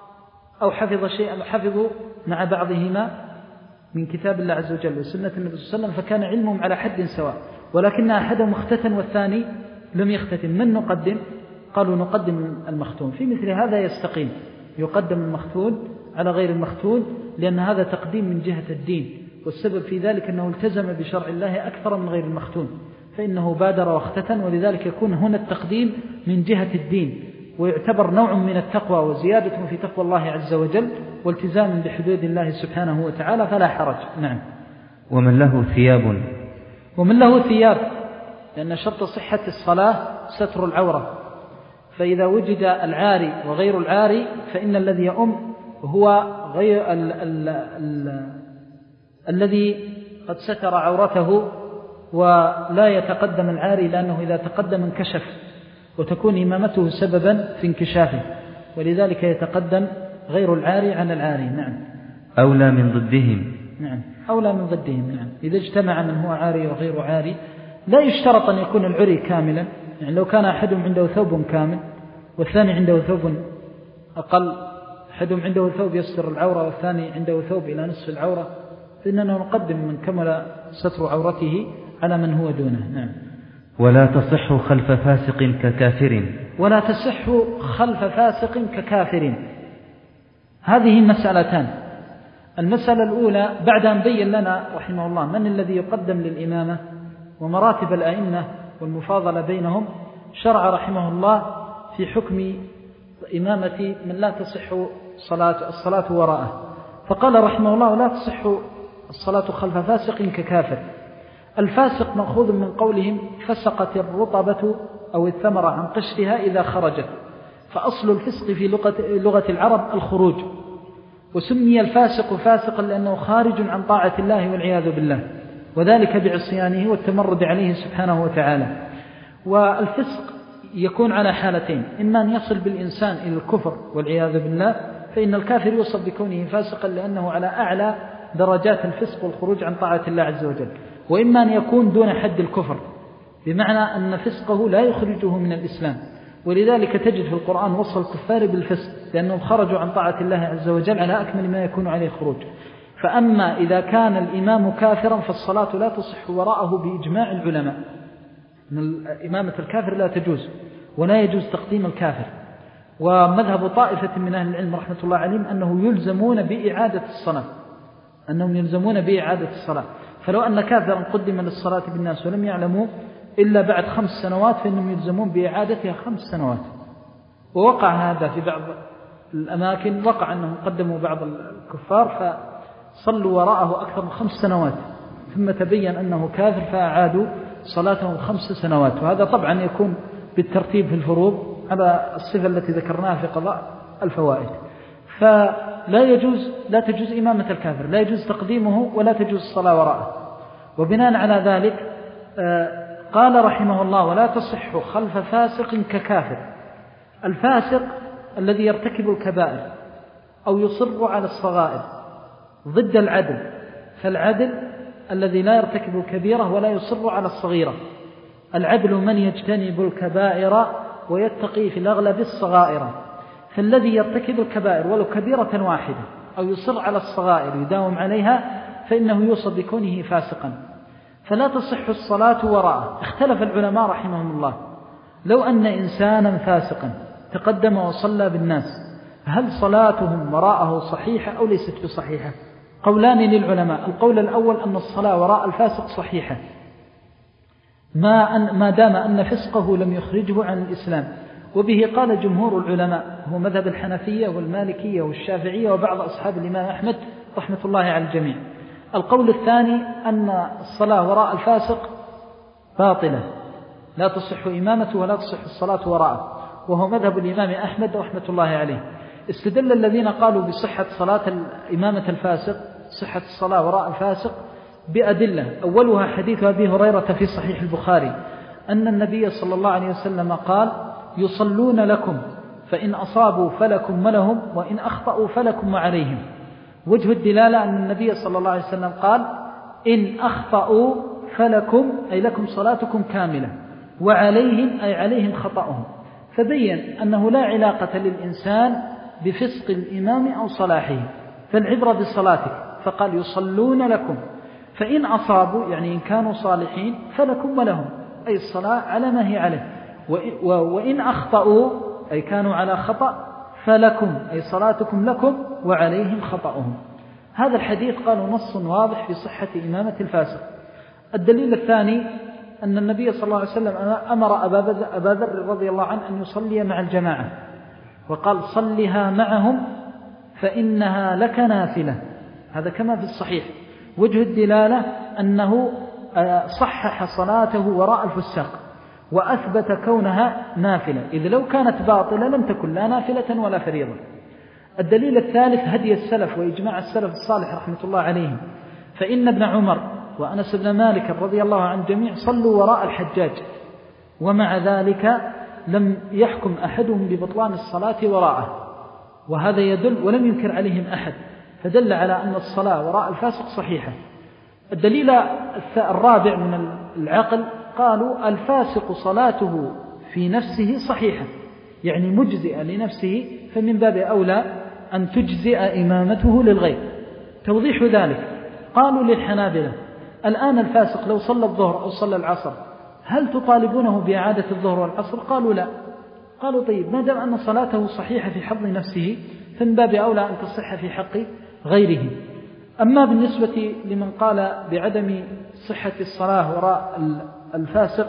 أو حفظ شيئا حفظوا مع بعضهما من كتاب الله عز وجل وسنة النبي صلى الله عليه وسلم، فكان علمهم على حد سواء، ولكن أحدهم اختتن والثاني لم يختتن، من نقدم؟ قالوا نقدم المختون. في مثل هذا يستقيم، يقدم المختون على غير المختون، لأن هذا تقديم من جهة الدين، والسبب في ذلك أنه التزم بشرع الله أكثر من غير المختون، فإنه بادر واختتن، ولذلك يكون هنا التقديم من جهة الدين، ويعتبر نوع من التقوى وزيادة في تقوى الله عز وجل والتزام بحدود الله سبحانه وتعالى، فلا حرج. نعم. ومن له ثياب ومن له ثياب لأن شرط صحة الصلاة ستر العورة، فإذا وجد العاري وغير العاري فإن الذي يؤم هو غير ال ال ال الذي قد ستر عورته، ولا يتقدم العاري، لأنه إذا تقدم انكشف وتكون إمامته سببا في انكشافه، ولذلك يتقدم غير العاري عن العاري. نعم. أولى من ضدهم. نعم. أولى من ضدهم. نعم. إذا اجتمع من هو عاري وغير عاري لا يشترط أن يكون العري كاملا، يعني لو كان أحدهم عنده ثوب كامل والثاني عنده ثوب أقل، أحدهم عنده ثوب يستر العورة والثاني عنده ثوب إلى نصف العورة، فإننا نقدم من كمل ستر عورته على من هو دونه. نعم. ولا تصح خلف فاسق ككافر. ولا تصح خلف فاسق ككافر. هذه مسألتان. المسألة الأولى بعد أن بين لنا رحمه الله من الذي يقدم للإمامة ومراتب الأئمة والمفاضلة بينهم، شرع رحمه الله في حكم إمامة من لا تصح صلاة الصلاة وراءه، فقال رحمه الله لا تصح الصلاة خلف فاسق ككافر. الفاسق مأخوذ من قولهم فسقت الرطبة أو الثمرة عن قشرها إذا خرجت، فأصل الفسق في لغة العرب الخروج، وسمي الفاسق فاسقا لأنه خارج عن طاعة الله والعياذ بالله، وذلك بعصيانه والتمرد عليه سبحانه وتعالى. والفسق يكون على حالتين: إما أن يصل بالإنسان إلى الكفر والعياذ بالله، فإن الكافر يوصف بكونه فاسقا لأنه على أعلى درجات الفسق والخروج عن طاعة الله عز وجل، وإما أن يكون دون حد الكفر، بمعنى أن فسقه لا يخرجه من الإسلام. ولذلك تجد في القرآن وصف الكفار بالفسق لأنهم خرجوا عن طاعة الله عز وجل على أكمل ما يكون عليه الخروج. فأما إذا كان الإمام كافرا فالصلاة لا تصح وراءه بإجماع العلماء، أن إمامة الكافر لا تجوز ولا يجوز تقديم الكافر. ومذهب طائفة من أهل العلم رحمة الله عليهم أنه يلزمون بإعادة الصلاة، أنهم يلزمون بإعادة الصلاة. فلو أن كافرا قدم للصلاة بالناس ولم يعلموا إلا بعد خمس سنوات فإنهم يلزمون بإعادتها خمس سنوات. ووقع هذا في بعض الأماكن، وقع أنهم قدموا بعض الكفار فصلوا وراءه أكثر من خمس سنوات ثم تبين أنه كافر فأعادوا صلاتهم خمس سنوات. وهذا طبعا يكون بالترتيب في الفروض على الصفة التي ذكرناها في قضاء الفوائد. فلا يجوز لا تجوز إمامة الكافر، لا يجوز تقديمه ولا تجوز الصلاة وراءه. وبناء على ذلك قال رحمه الله: ولا تصح خلف فاسق ككافر. الفاسق الذي يرتكب الكبائر أو يصر على الصغائر ضد العدل، فالعدل الذي لا يرتكب الكبيرة ولا يصر على الصغيرة. العدل من يجتنب الكبائر ويتقي في الأغلب الصغائر. فالذي يرتكب الكبائر ولو كبيرة واحدة أو يصر على الصغائر يداوم عليها فإنه يوصف بكونه فاسقا، فلا تصح الصلاة وراءه. اختلف العلماء رحمهم الله: لو أن إنسانا فاسقا تقدم وصلى بالناس هل صلاتهم وراءه صحيحة أو ليست بصحيحة؟ قولان للعلماء. القول الأول أن الصلاة وراء الفاسق صحيحة ما, أن ما دام أن فسقه لم يخرجه عن الإسلام، وبه قال جمهور العلماء، هو مذهب الحنفية والمالكية والشافعية وبعض أصحاب الإمام أحمد رحمة الله على الجميع. القول الثاني أن الصلاة وراء الفاسق باطلة، لا تصح إمامته ولا تصح الصلاة وراءه، وهو مذهب الإمام أحمد رحمة الله عليه. استدل الذين قالوا بصحة صلاة إمامة الفاسق، صحة الصلاة وراء الفاسق، بأدلة. أولها حديث أبي هريرة في صحيح البخاري أن النبي صلى الله عليه وسلم قال: يصلون لكم فإن أصابوا فلكم ولهم وإن أخطأوا فلكم وعليهم. وجه الدلالة أن النبي صلى الله عليه وسلم قال: إن أخطأوا فلكم أي لكم صلاتكم كاملة، وعليهم أي عليهم خطأهم. فبين أنه لا علاقة للإنسان بفسق الإمام أو صلاحه، فالعبرة بصلاتك. فقال: يصلون لكم فإن أصابوا يعني إن كانوا صالحين فلكم ولهم، أي الصلاة على ما هي عليه، وإن أخطأوا أي كانوا على خطأ فلكم أي صلاتكم لكم وعليهم خطأهم. هذا الحديث قالوا نص واضح في صحة إمامة الفاسق. الدليل الثاني أن النبي صلى الله عليه وسلم أمر أبا ذر رضي الله عنه أن يصلي مع الجماعة، وقال: صلها معهم فإنها لك نافلة. هذا كما في الصحيح. وجه الدلالة أنه صحح صلاته وراء الفساق وأثبت كونها نافلة، إذ لو كانت باطلة لم تكن لا نافلة ولا فريضة. الدليل الثالث هدي السلف وإجماع السلف الصالح رحمة الله عليهم، فإن ابن عمر وأنس بن مالك رضي الله عن جميع صلوا وراء الحجاج، ومع ذلك لم يحكم أحدهم ببطلان الصلاة وراءه، وهذا يدل ولم ينكر عليهم أحد، فدل على أن الصلاة وراء الفاسق صحيحة. الدليل الرابع من العقل قالوا: الفاسق صلاته في نفسه صحيحة، يعني مجزئة لنفسه، فمن باب أولى أن تجزئ إمامته للغير. توضيح ذلك قالوا للحنابلة: الآن الفاسق لو صلى الظهر أو صلى العصر هل تطالبونه بإعادة الظهر والعصر؟ قالوا لا. قالوا: طيب، ما دام أن صلاته صحيحة في حظ نفسه فمن باب أولى أن تصح في حق غيره. أما بالنسبة لمن قال بعدم صحة الصلاة وراء الفاسق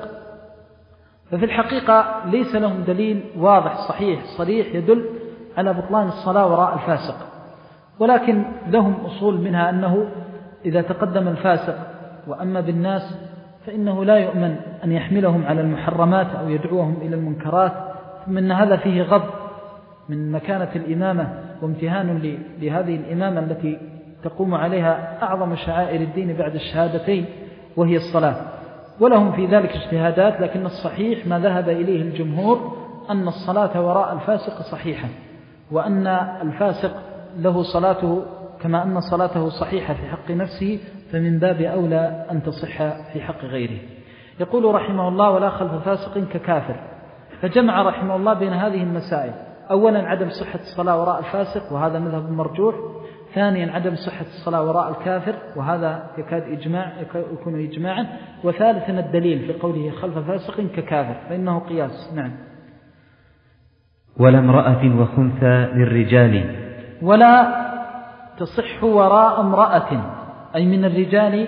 ففي الحقيقة ليس لهم دليل واضح صحيح صريح يدل على بطلان الصلاة وراء الفاسق، ولكن لهم أصول منها أنه إذا تقدم الفاسق وأما بالناس فإنه لا يؤمن أن يحملهم على المحرمات أو يدعوهم إلى المنكرات، ثم إن هذا فيه غض من مكانة الإمامة وامتهان لهذه الإمامة التي تقوم عليها أعظم شعائر الدين بعد الشهادتين وهي الصلاة. ولهم في ذلك اجتهادات، لكن الصحيح ما ذهب إليه الجمهور أن الصلاة وراء الفاسق صحيحة، وأن الفاسق له صلاته كما أن صلاته صحيحة في حق نفسه، فمن باب أولى أن تصح في حق غيره. يقول رحمه الله: ولا خلف فاسق ككافر. فجمع رحمه الله بين هذه المسائل: أولا عدم صحة الصلاة وراء الفاسق، وهذا مذهب مرجوح. ثانيا عدم صحة الصلاة وراء الكافر، وهذا يكاد إجماع يكون إجماعا. وثالثا الدليل في قوله خلف فاسق ككافر، فإنه قياس. نعم. ولا امرأة وخنثى للرجال. ولا تصح وراء امرأة، أي من الرجال،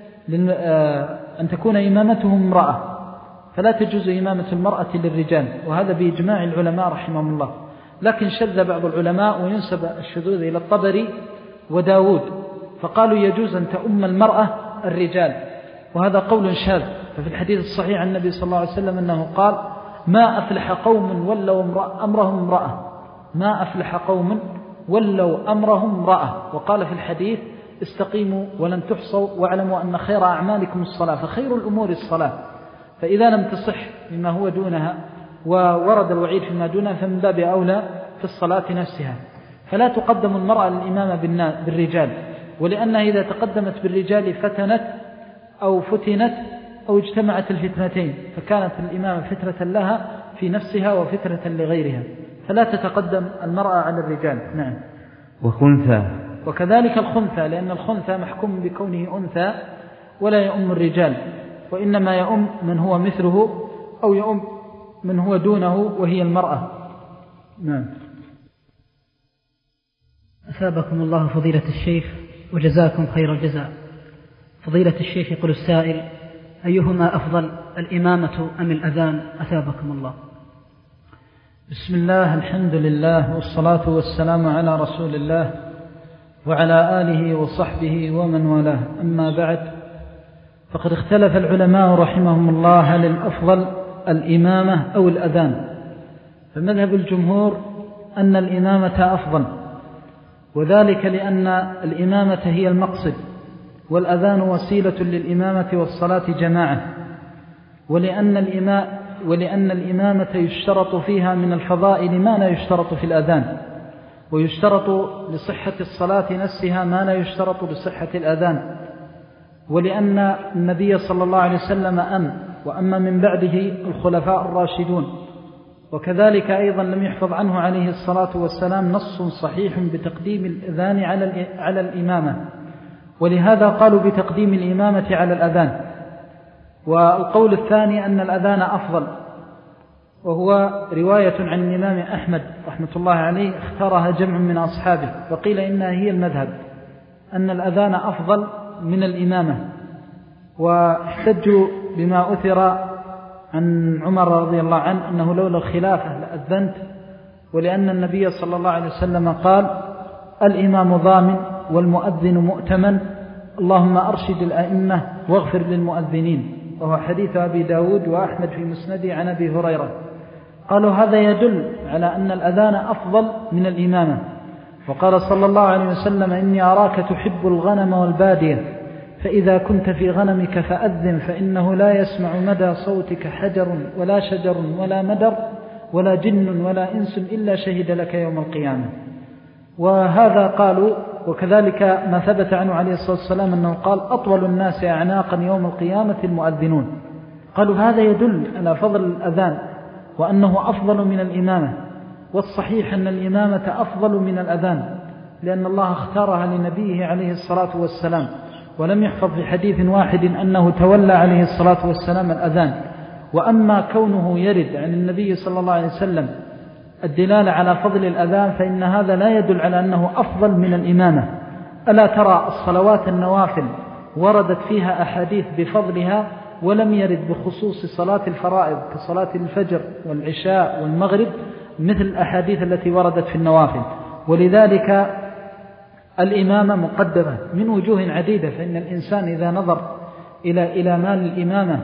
أن تكون إمامتهم امرأة، فلا تجوز إمامة المرأة للرجال، وهذا بإجماع العلماء رحمهم الله. لكن شذ بعض العلماء وينسب الشذوذ إلى الطبري وداود، فقالوا يجوز أن تؤم المرأة الرجال، وهذا قول شاذ. ففي الحديث الصحيح عن النبي صلى الله عليه وسلم أنه قال: ما أفلح قوم ولوا أمرهم امرأة، ما أفلح قوم ولوا أمرهم امرأة. وقال في الحديث: استقيموا ولن تحصوا واعلموا أن خير أعمالكم الصلاة، فخير الأمور الصلاة. فإذا لم تصح مما هو دونها وورد الوعيد فيما دونها، فمن باب أولى في الصلاة نفسها. فلا تقدم المرأة للإمامة بالرجال، ولأنها إذا تقدمت بالرجال فتنت أو فتنت أو اجتمعت الفتنتين، فكانت الإمامة فتنة لها في نفسها وفتنة لغيرها، فلا تتقدم المرأة على الرجال. نعم. وخنثى. وكذلك الخنثى، لأن الخنثى محكوم بكونه أنثى ولا يؤم الرجال، وإنما يؤم من هو مثله أو يؤم من هو دونه وهي المرأة. نعم. أثابكم الله فضيلة الشيخ وجزاكم خير الجزاء. فضيلة الشيخ يقول السائل: أيهما أفضل، الإمامة أم الأذان؟ أثابكم الله. بسم الله، الحمد لله، والصلاة والسلام على رسول الله وعلى آله وصحبه ومن والاه. أما بعد، فقد اختلف العلماء رحمهم الله هل الأفضل الإمامة أو الأذان. فمذهب الجمهور أن الإمامة أفضل، وذلك لأن الإمامة هي المقصد، والأذان وسيلة للإمامة والصلاة جماعة، ولأن الإماء ولأن الإمامة يشترط فيها من الفضائل ما لا يشترط في الأذان، ويشترط لصحة الصلاة نفسها ما لا يشترط لصحة الأذان، ولأن النبي صلى الله عليه وسلم أم وأما من بعده الخلفاء الراشدون. وكذلك أيضا لم يحفظ عنه عليه الصلاة والسلام نص صحيح بتقديم الأذان على الإمامة، ولهذا قالوا بتقديم الإمامة على الأذان. والقول الثاني أن الأذان أفضل، وهو رواية عن الإمام أحمد رحمة الله عليه اختارها جمع من أصحابه، وقيل إنها هي المذهب أن الأذان أفضل من الإمامة. واحتجوا بما أثر عن عمر رضي الله عنه أنه لولا الخلافة لأذنت، ولأن النبي صلى الله عليه وسلم قال: الإمام ضامن والمؤذن مؤتمن، اللهم أرشد الأئمة واغفر للمؤذنين. وهو حديث أبي داود وأحمد في مسنده عن أبي هريرة. قالوا هذا يدل على أن الأذان أفضل من الإمامة. وقال صلى الله عليه وسلم: إني أراك تحب الغنم والبادية، فإذا كنت في غنمك فأذن، فإنه لا يسمع مدى صوتك حجر ولا شجر ولا مدر ولا جن ولا إنس إلا شهد لك يوم القيامة. وهذا قالوا، وكذلك ما ثبت عنه عليه الصلاة والسلام أنه قال: أطول الناس أعناقا يوم القيامة المؤذنون. قالوا هذا يدل على فضل الأذان وأنه أفضل من الإمامة. والصحيح أن الإمامة أفضل من الأذان، لأن الله اختارها لنبيه عليه الصلاة والسلام، ولم يحفظ في حديث واحد أنه تولى عليه الصلاة والسلام الأذان. وأما كونه يرد عن النبي صلى الله عليه وسلم الدلالة على فضل الأذان، فإن هذا لا يدل على أنه أفضل من الإمامة. ألا ترى الصلوات النوافل وردت فيها أحاديث بفضلها، ولم يرد بخصوص صلاة الفرائض كصلاة الفجر والعشاء والمغرب مثل الأحاديث التي وردت في النوافل. ولذلك الإمامة مقدمة من وجوه عديدة، فإن الإنسان إذا نظر إلى إلى مال الإمامة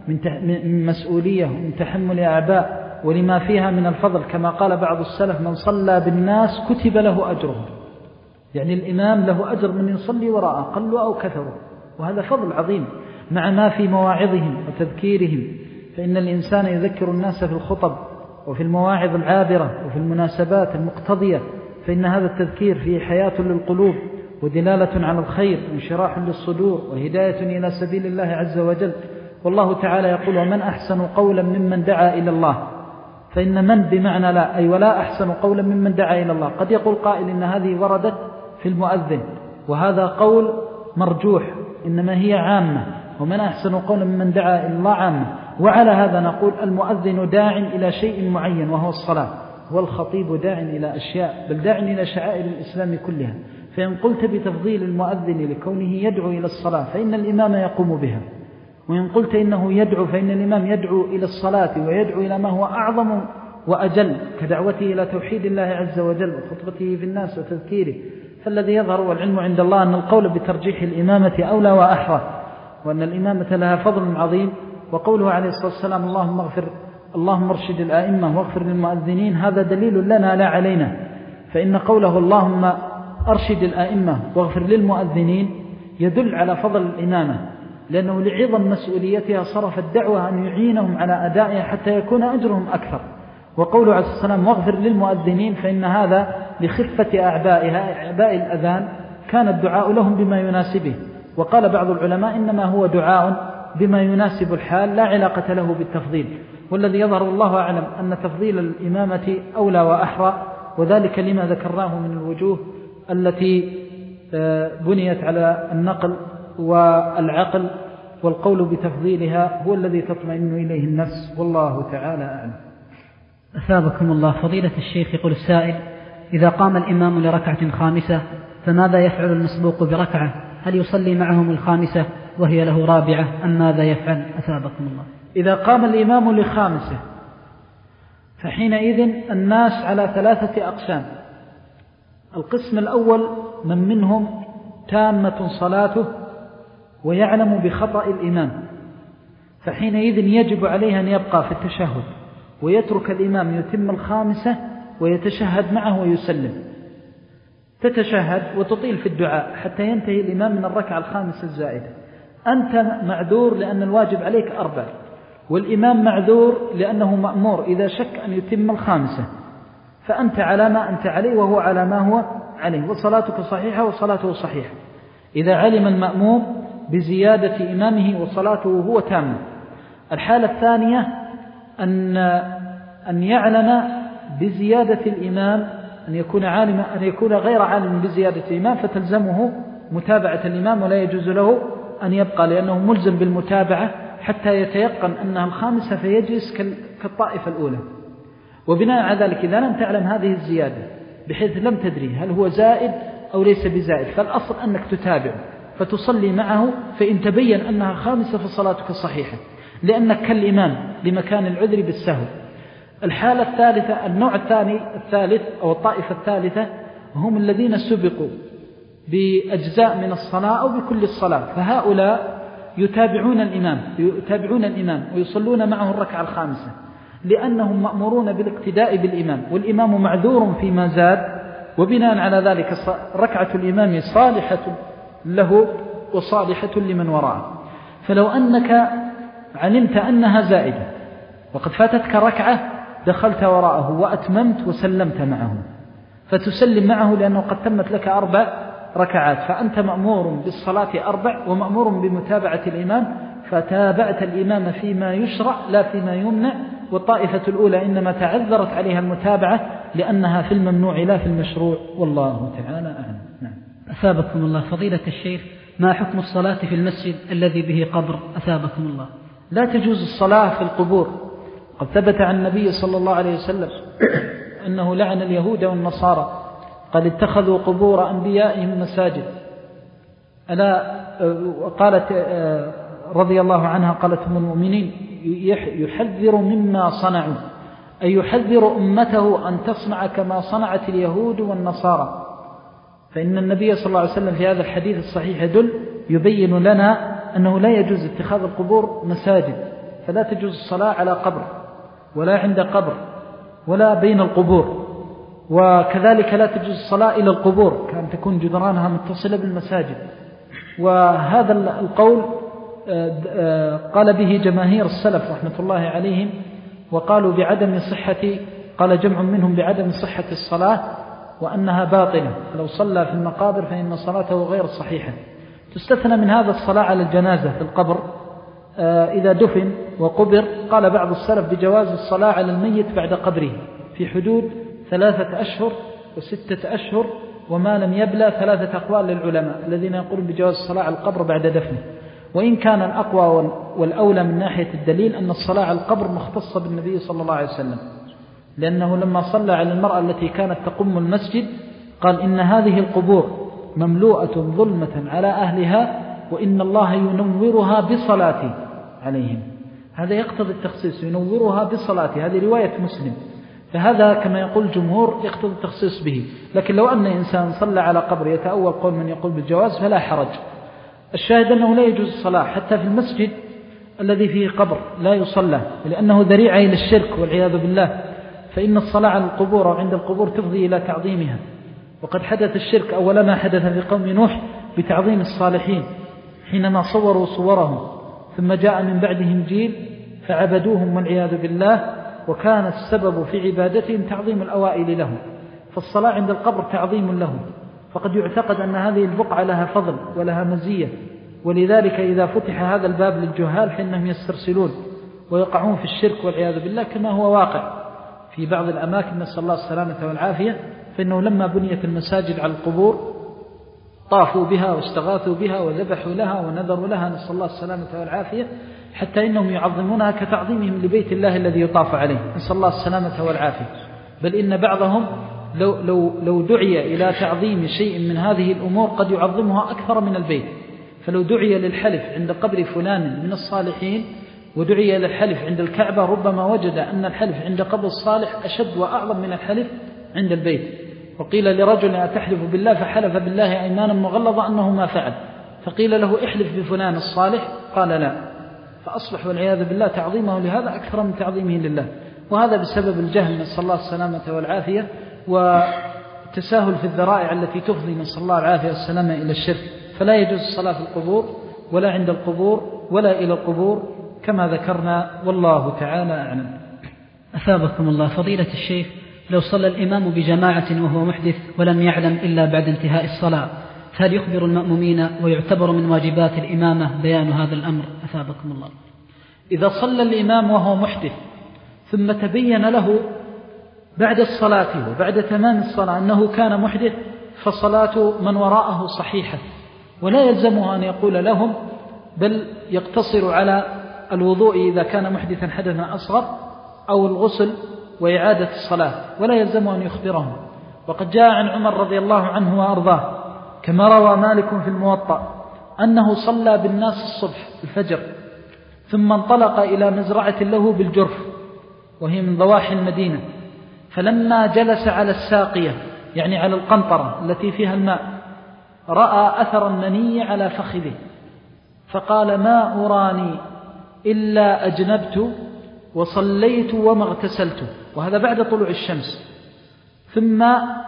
من مسؤولية ومن تحمل أعباء ولما فيها من الفضل، كما قال بعض السلف: من صلى بالناس كتب له أجره، يعني الإمام له أجر من يصلي وراءه قلوا أو كثروا، وهذا فضل عظيم، مع ما في مواعظهم وتذكيرهم. فإن الإنسان يذكر الناس في الخطب وفي المواعظ العابرة وفي المناسبات المقتضية، فإن هذا التذكير فيه حياة للقلوب ودلالة على الخير وانشراح للصدور وهداية إلى سبيل الله عز وجل. والله تعالى يقول: ومن أحسن قولا ممن دعا إلى الله. فإن من بمعنى لا، أي ولا أحسن قولا ممن دعا إلى الله. قد يقول قائل إن هذه وردت في المؤذن، وهذا قول مرجوح، إنما هي عامة، ومن أحسن قولا ممن دعا إلى الله عامة. وعلى هذا نقول: المؤذن داع إلى شيء معين وهو الصلاة، والخطيب داع إلى أشياء، بل داع إلى شعائر الإسلام كلها. فإن قلت بتفضيل المؤذن لكونه يدعو إلى الصلاة فإن الإمام يقوم بها، وإن قلت إنه يدعو فإن الإمام يدعو إلى الصلاة ويدعو إلى ما هو أعظم وأجل كدعوته إلى توحيد الله عز وجل وخطبته في الناس وتذكيره. فالذي يظهر والعلم عند الله أن القول بترجيح الإمامة أولى وأحرى، وأن الإمامة لها فضل عظيم. وقوله عليه الصلاة والسلام: اللهم اغفر اللهم ارشد الآئمة واغفر للمؤذنين، هذا دليل لنا لا علينا. فإن قوله اللهم أرشد الآئمة واغفر للمؤذنين يدل على فضل الإمامة، لأنه لعظم مسؤوليتها صرف الدعوة أن يعينهم على أدائها حتى يكون أجرهم أكثر. وقوله عليه الصلاة والسلام: واغفر للمؤذنين، فإن هذا لخفة أعبائها، أعباء الأذان، كان الدعاء لهم بما يناسبه. وقال بعض العلماء: إنما هو دعاء بما يناسب الحال، لا علاقة له بالتفضيل. والذي يظهر الله أعلم أن تفضيل الإمامة أولى وأحرى، وذلك لما ذكرناه من الوجوه التي بنيت على النقل والعقل، والقول بتفضيلها هو الذي تطمئن إليه النفس، والله تعالى أعلم. أثابكم الله. فضيلة الشيخ، يقول السائل: إذا قام الإمام لركعة خامسة فماذا يفعل المسبوق بركعة؟ هل يصلي معهم الخامسة وهي له رابعة أم ماذا يفعل؟ أثابكم الله. إذا قام الإمام لخامسة فحينئذ الناس على ثلاثة أقسام. القسم الأول من منهم تامة صلاته ويعلم بخطأ الإمام، فحينئذ يجب عليه أن يبقى في التشهد ويترك الإمام يتم الخامسة ويتشهد معه ويسلم. تتشهد وتطيل في الدعاء حتى ينتهي الإمام من الركعة الخامسة الزائدة. أنت معذور لأن الواجب عليك أربع، والإمام معذور لأنه مأمور إذا شك أن يتم الخامسة، فأنت على ما أنت عليه وهو على ما هو عليه، وصلاتك صحيحة وصلاته صحيحة. إذا علم المأموم بزيادة إمامه وصلاته هو تامة. الحالة الثانية أن أن يعلم بزيادة الإمام، أن يكون عالما أن يكون غير عالم بزيادة الإمام، فتلزمه متابعة الإمام ولا يجوز له أن يبقى، لأنه ملزم بالمتابعة حتى يتيقن أنها الخامسة فيجلس كالطائفة الأولى. وبناء على ذلك إذا لم تعلم هذه الزيادة بحيث لم تدري هل هو زائد أو ليس بزائد، فالأصل أنك تتابع فتصلي معه، فإن تبين أنها خامسة فصلاتك صحيحة، لأنك كالإمام لمكان العذر بالسهو. الحالة الثالثة، النوع الثاني الثالث أو الطائفة الثالثة، هم الذين سبقوا بأجزاء من الصلاة أو بكل الصلاة، فهؤلاء يتابعون الإمام يتابعون الإمام ويصلون معه الركعة الخامسة، لأنهم مأمورون بالاقتداء بالإمام، والإمام معذور فيما زاد، وبناء على ذلك ركعة الإمام صالحة له وصالحة لمن وراءه. فلو أنك علمت أنها زائدة وقد فاتتك ركعة دخلت وراءه وأتممت وسلمت معه، فتسلم معه لأنه قد تمت لك أربع ركعات، فأنت مأمور بالصلاة أربع ومأمور بمتابعة الإمام، فتابعت الإمام فيما يشرع لا فيما يمنع. والطائفة الأولى إنما تعذرت عليها المتابعة لأنها في الممنوع لا في المشروع، والله تعالى أعلم. نعم. أثابكم الله. فضيلة الشيخ، ما حكم الصلاة في المسجد الذي به قبر؟ أثابكم الله. لا تجوز الصلاة في القبور. قد ثبت عن النبي صلى الله عليه وسلم أنه لعن اليهود والنصارى، قد اتخذوا قبور أنبيائهم مساجد. ألا قالت رضي الله عنها، قالت أم المؤمنين: يحذر مما صنعوا، أي يحذر أمته أن تصنع كما صنعت اليهود والنصارى. فإن النبي صلى الله عليه وسلم في هذا الحديث الصحيح يدل يبين لنا أنه لا يجوز اتخاذ القبور مساجد، فلا تجوز الصلاة على قبر ولا عند قبر ولا بين القبور، وكذلك لا تجوز الصلاة إلى القبور كأن تكون جدرانها متصلة بالمساجد. وهذا القول قال به جماهير السلف رحمة الله عليهم، وقالوا بعدم صحة، قال جمع منهم بعدم صحة الصلاة وأنها باطلة، لو صلى في المقابر فإن صلاته غير صحيحة. تستثنى من هذا الصلاة على الجنازة في القبر إذا دفن وقبر. قال بعض السلف بجواز الصلاة على الميت بعد قبره في حدود ثلاثة أشهر وستة أشهر، وما لم يبلى ثلاثة أقوال للعلماء الذين يقولون بجواز الصلاة على القبر بعد دفنه. وإن كان الأقوى والأولى من ناحية الدليل أن الصلاة على القبر مختصة بالنبي صلى الله عليه وسلم، لأنه لما صلى على المرأة التي كانت تقم المسجد قال إن هذه القبور مملوءة ظلمة على أهلها وإن الله ينورها بصلاته عليهم. هذا يقتضي التخصيص، ينورها بصلاته، هذه رواية مسلم، فهذا كما يقول الجمهور يقتضي التخصيص به. لكن لو أن إنسان صلى على قبر يتأول قول من يقول بالجواز فلا حرج. الشاهد أنه لا يجوز الصلاة حتى في المسجد الذي فيه قبر لا يصلى، لأنه ذريعة إلى الشرك والعياذ بالله. فإن الصلاة على القبور أو عند القبور تفضي إلى تعظيمها، وقد حدث الشرك أول ما حدث في قوم نوح بتعظيم الصالحين حينما صوروا صورهم، ثم جاء من بعدهم جيل فعبدوهم والعياذ بالله، وكان السبب في عبادتهم تعظيم الأوائل لهم. فالصلاة عند القبر تعظيم لهم، فقد يعتقد أن هذه البقعة لها فضل ولها مزية، ولذلك إذا فتح هذا الباب للجهال فإنهم يسترسلون ويقعون في الشرك والعياذ بالله، كما هو واقع في بعض الأماكن، نسأل الله السلامة والعافية. فإنه لما بنيت المساجد على القبور طافوا بها واستغاثوا بها وذبحوا لها ونذروا لها، نسأل الله السلامة والعافية، حتى إنهم يعظمونها كتعظيمهم لبيت الله الذي يطاف عليه، نسأل الله السلامة والعافية. بل إن بعضهم لو, لو, لو دعي إلى تعظيم شيء من هذه الأمور قد يعظمها أكثر من البيت. فلو دعي للحلف عند قبر فلان من الصالحين ودعي للحلف عند الكعبة ربما وجد أن الحلف عند قبر الصالح أشد وأعظم من الحلف عند البيت. وقيل لرجل أتحلف بالله فحلف بالله أيمانا مغلظة أنه ما فعل، فقيل له احلف بفلان الصالح قال لا، فأصبح والعياذ بالله تعظيمه لهذا أكثر من تعظيمه لله. وهذا بسبب الجهل، نسأل الله السلامة والعافية، والتساهل في الذرائع التي تفضي، نسأل الله العافية والسلامة، إلى الشرك. فلا يجوز الصلاة في القبور ولا عند القبور ولا إلى القبور كما ذكرنا، والله تعالى أعلم. أثابكم الله. فضيلة الشيخ، لو صلى الإمام بجماعة وهو محدث ولم يعلم إلا بعد انتهاء الصلاة، فهل يخبر المأمومين ويعتبر من واجبات الإمامة بيان هذا الأمر؟ أثابكم الله. إذا صلى الإمام وهو محدث ثم تبين له بعد الصلاة وبعد تمام الصلاة أنه كان محدث، فصلاة من وراءه صحيحة، ولا يلزمه أن يقول لهم، بل يقتصر على الوضوء إذا كان محدثا حدثا أصغر أو الغسل وإعادة الصلاة، ولا يلزمه أن يخبرهم. وقد جاء عن عمر رضي الله عنه وأرضاه كما روى مالك في الموطأ أنه صلى بالناس الصبح الفجر، ثم انطلق إلى مزرعة له بالجرف وهي من ضواحي المدينة، فلما جلس على الساقية يعني على القنطرة التي فيها الماء رأى أثر المني على فخذه، فقال ما أراني إلا أجنبت وصليت وما اغتسلت، وهذا بعد طلوع الشمس. ثم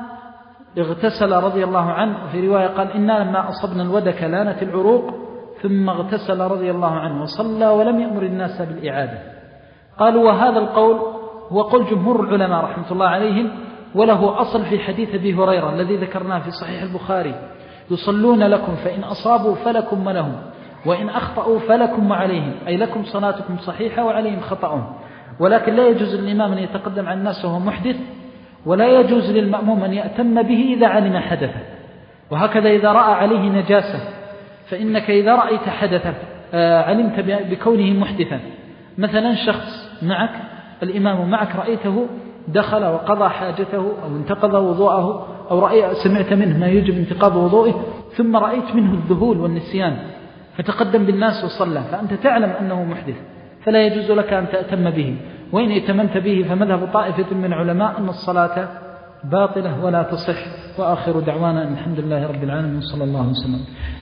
اغتسل رضي الله عنه، في رواية قال إنا لما أصبنا الودك لانت العروق، ثم اغتسل رضي الله عنه وصلى ولم يأمر الناس بالإعادة. قالوا وهذا القول هو قول جمهور العلماء رحمة الله عليهم، وله أصل في حديث أبي هريرة الذي ذكرناه في صحيح البخاري: يصلون لكم فإن أصابوا فلكم ولهم، وإن أخطأوا فلكم وعليهم، أي لكم صلاتكم صحيحة وعليهم خطأهم. ولكن لا يجوز للإمام أن يتقدم عن الناس وهو محدث، ولا يجوز للمأموم أن يأتم به إذا علم حدثه. وهكذا إذا رأى عليه نجاسة، فإنك إذا رأيت حدثا علمت بكونه محدثا، مثلا شخص معك، الإمام معك، رأيته دخل وقضى حاجته أو انتقض وضوءه، أو رأي سمعت منه ما يجب انتقاض وضوءه، ثم رأيت منه الذهول والنسيان فتقدم بالناس وصلى، فأنت تعلم أنه محدث، فلا يجوز لك أن تأتم به. وإن ائتممت به فمذهب طائفة من العلماء أن الصلاة باطلة ولا تصح. وآخر دعوانا الحمد لله رب العالمين صلى الله عليه وسلم.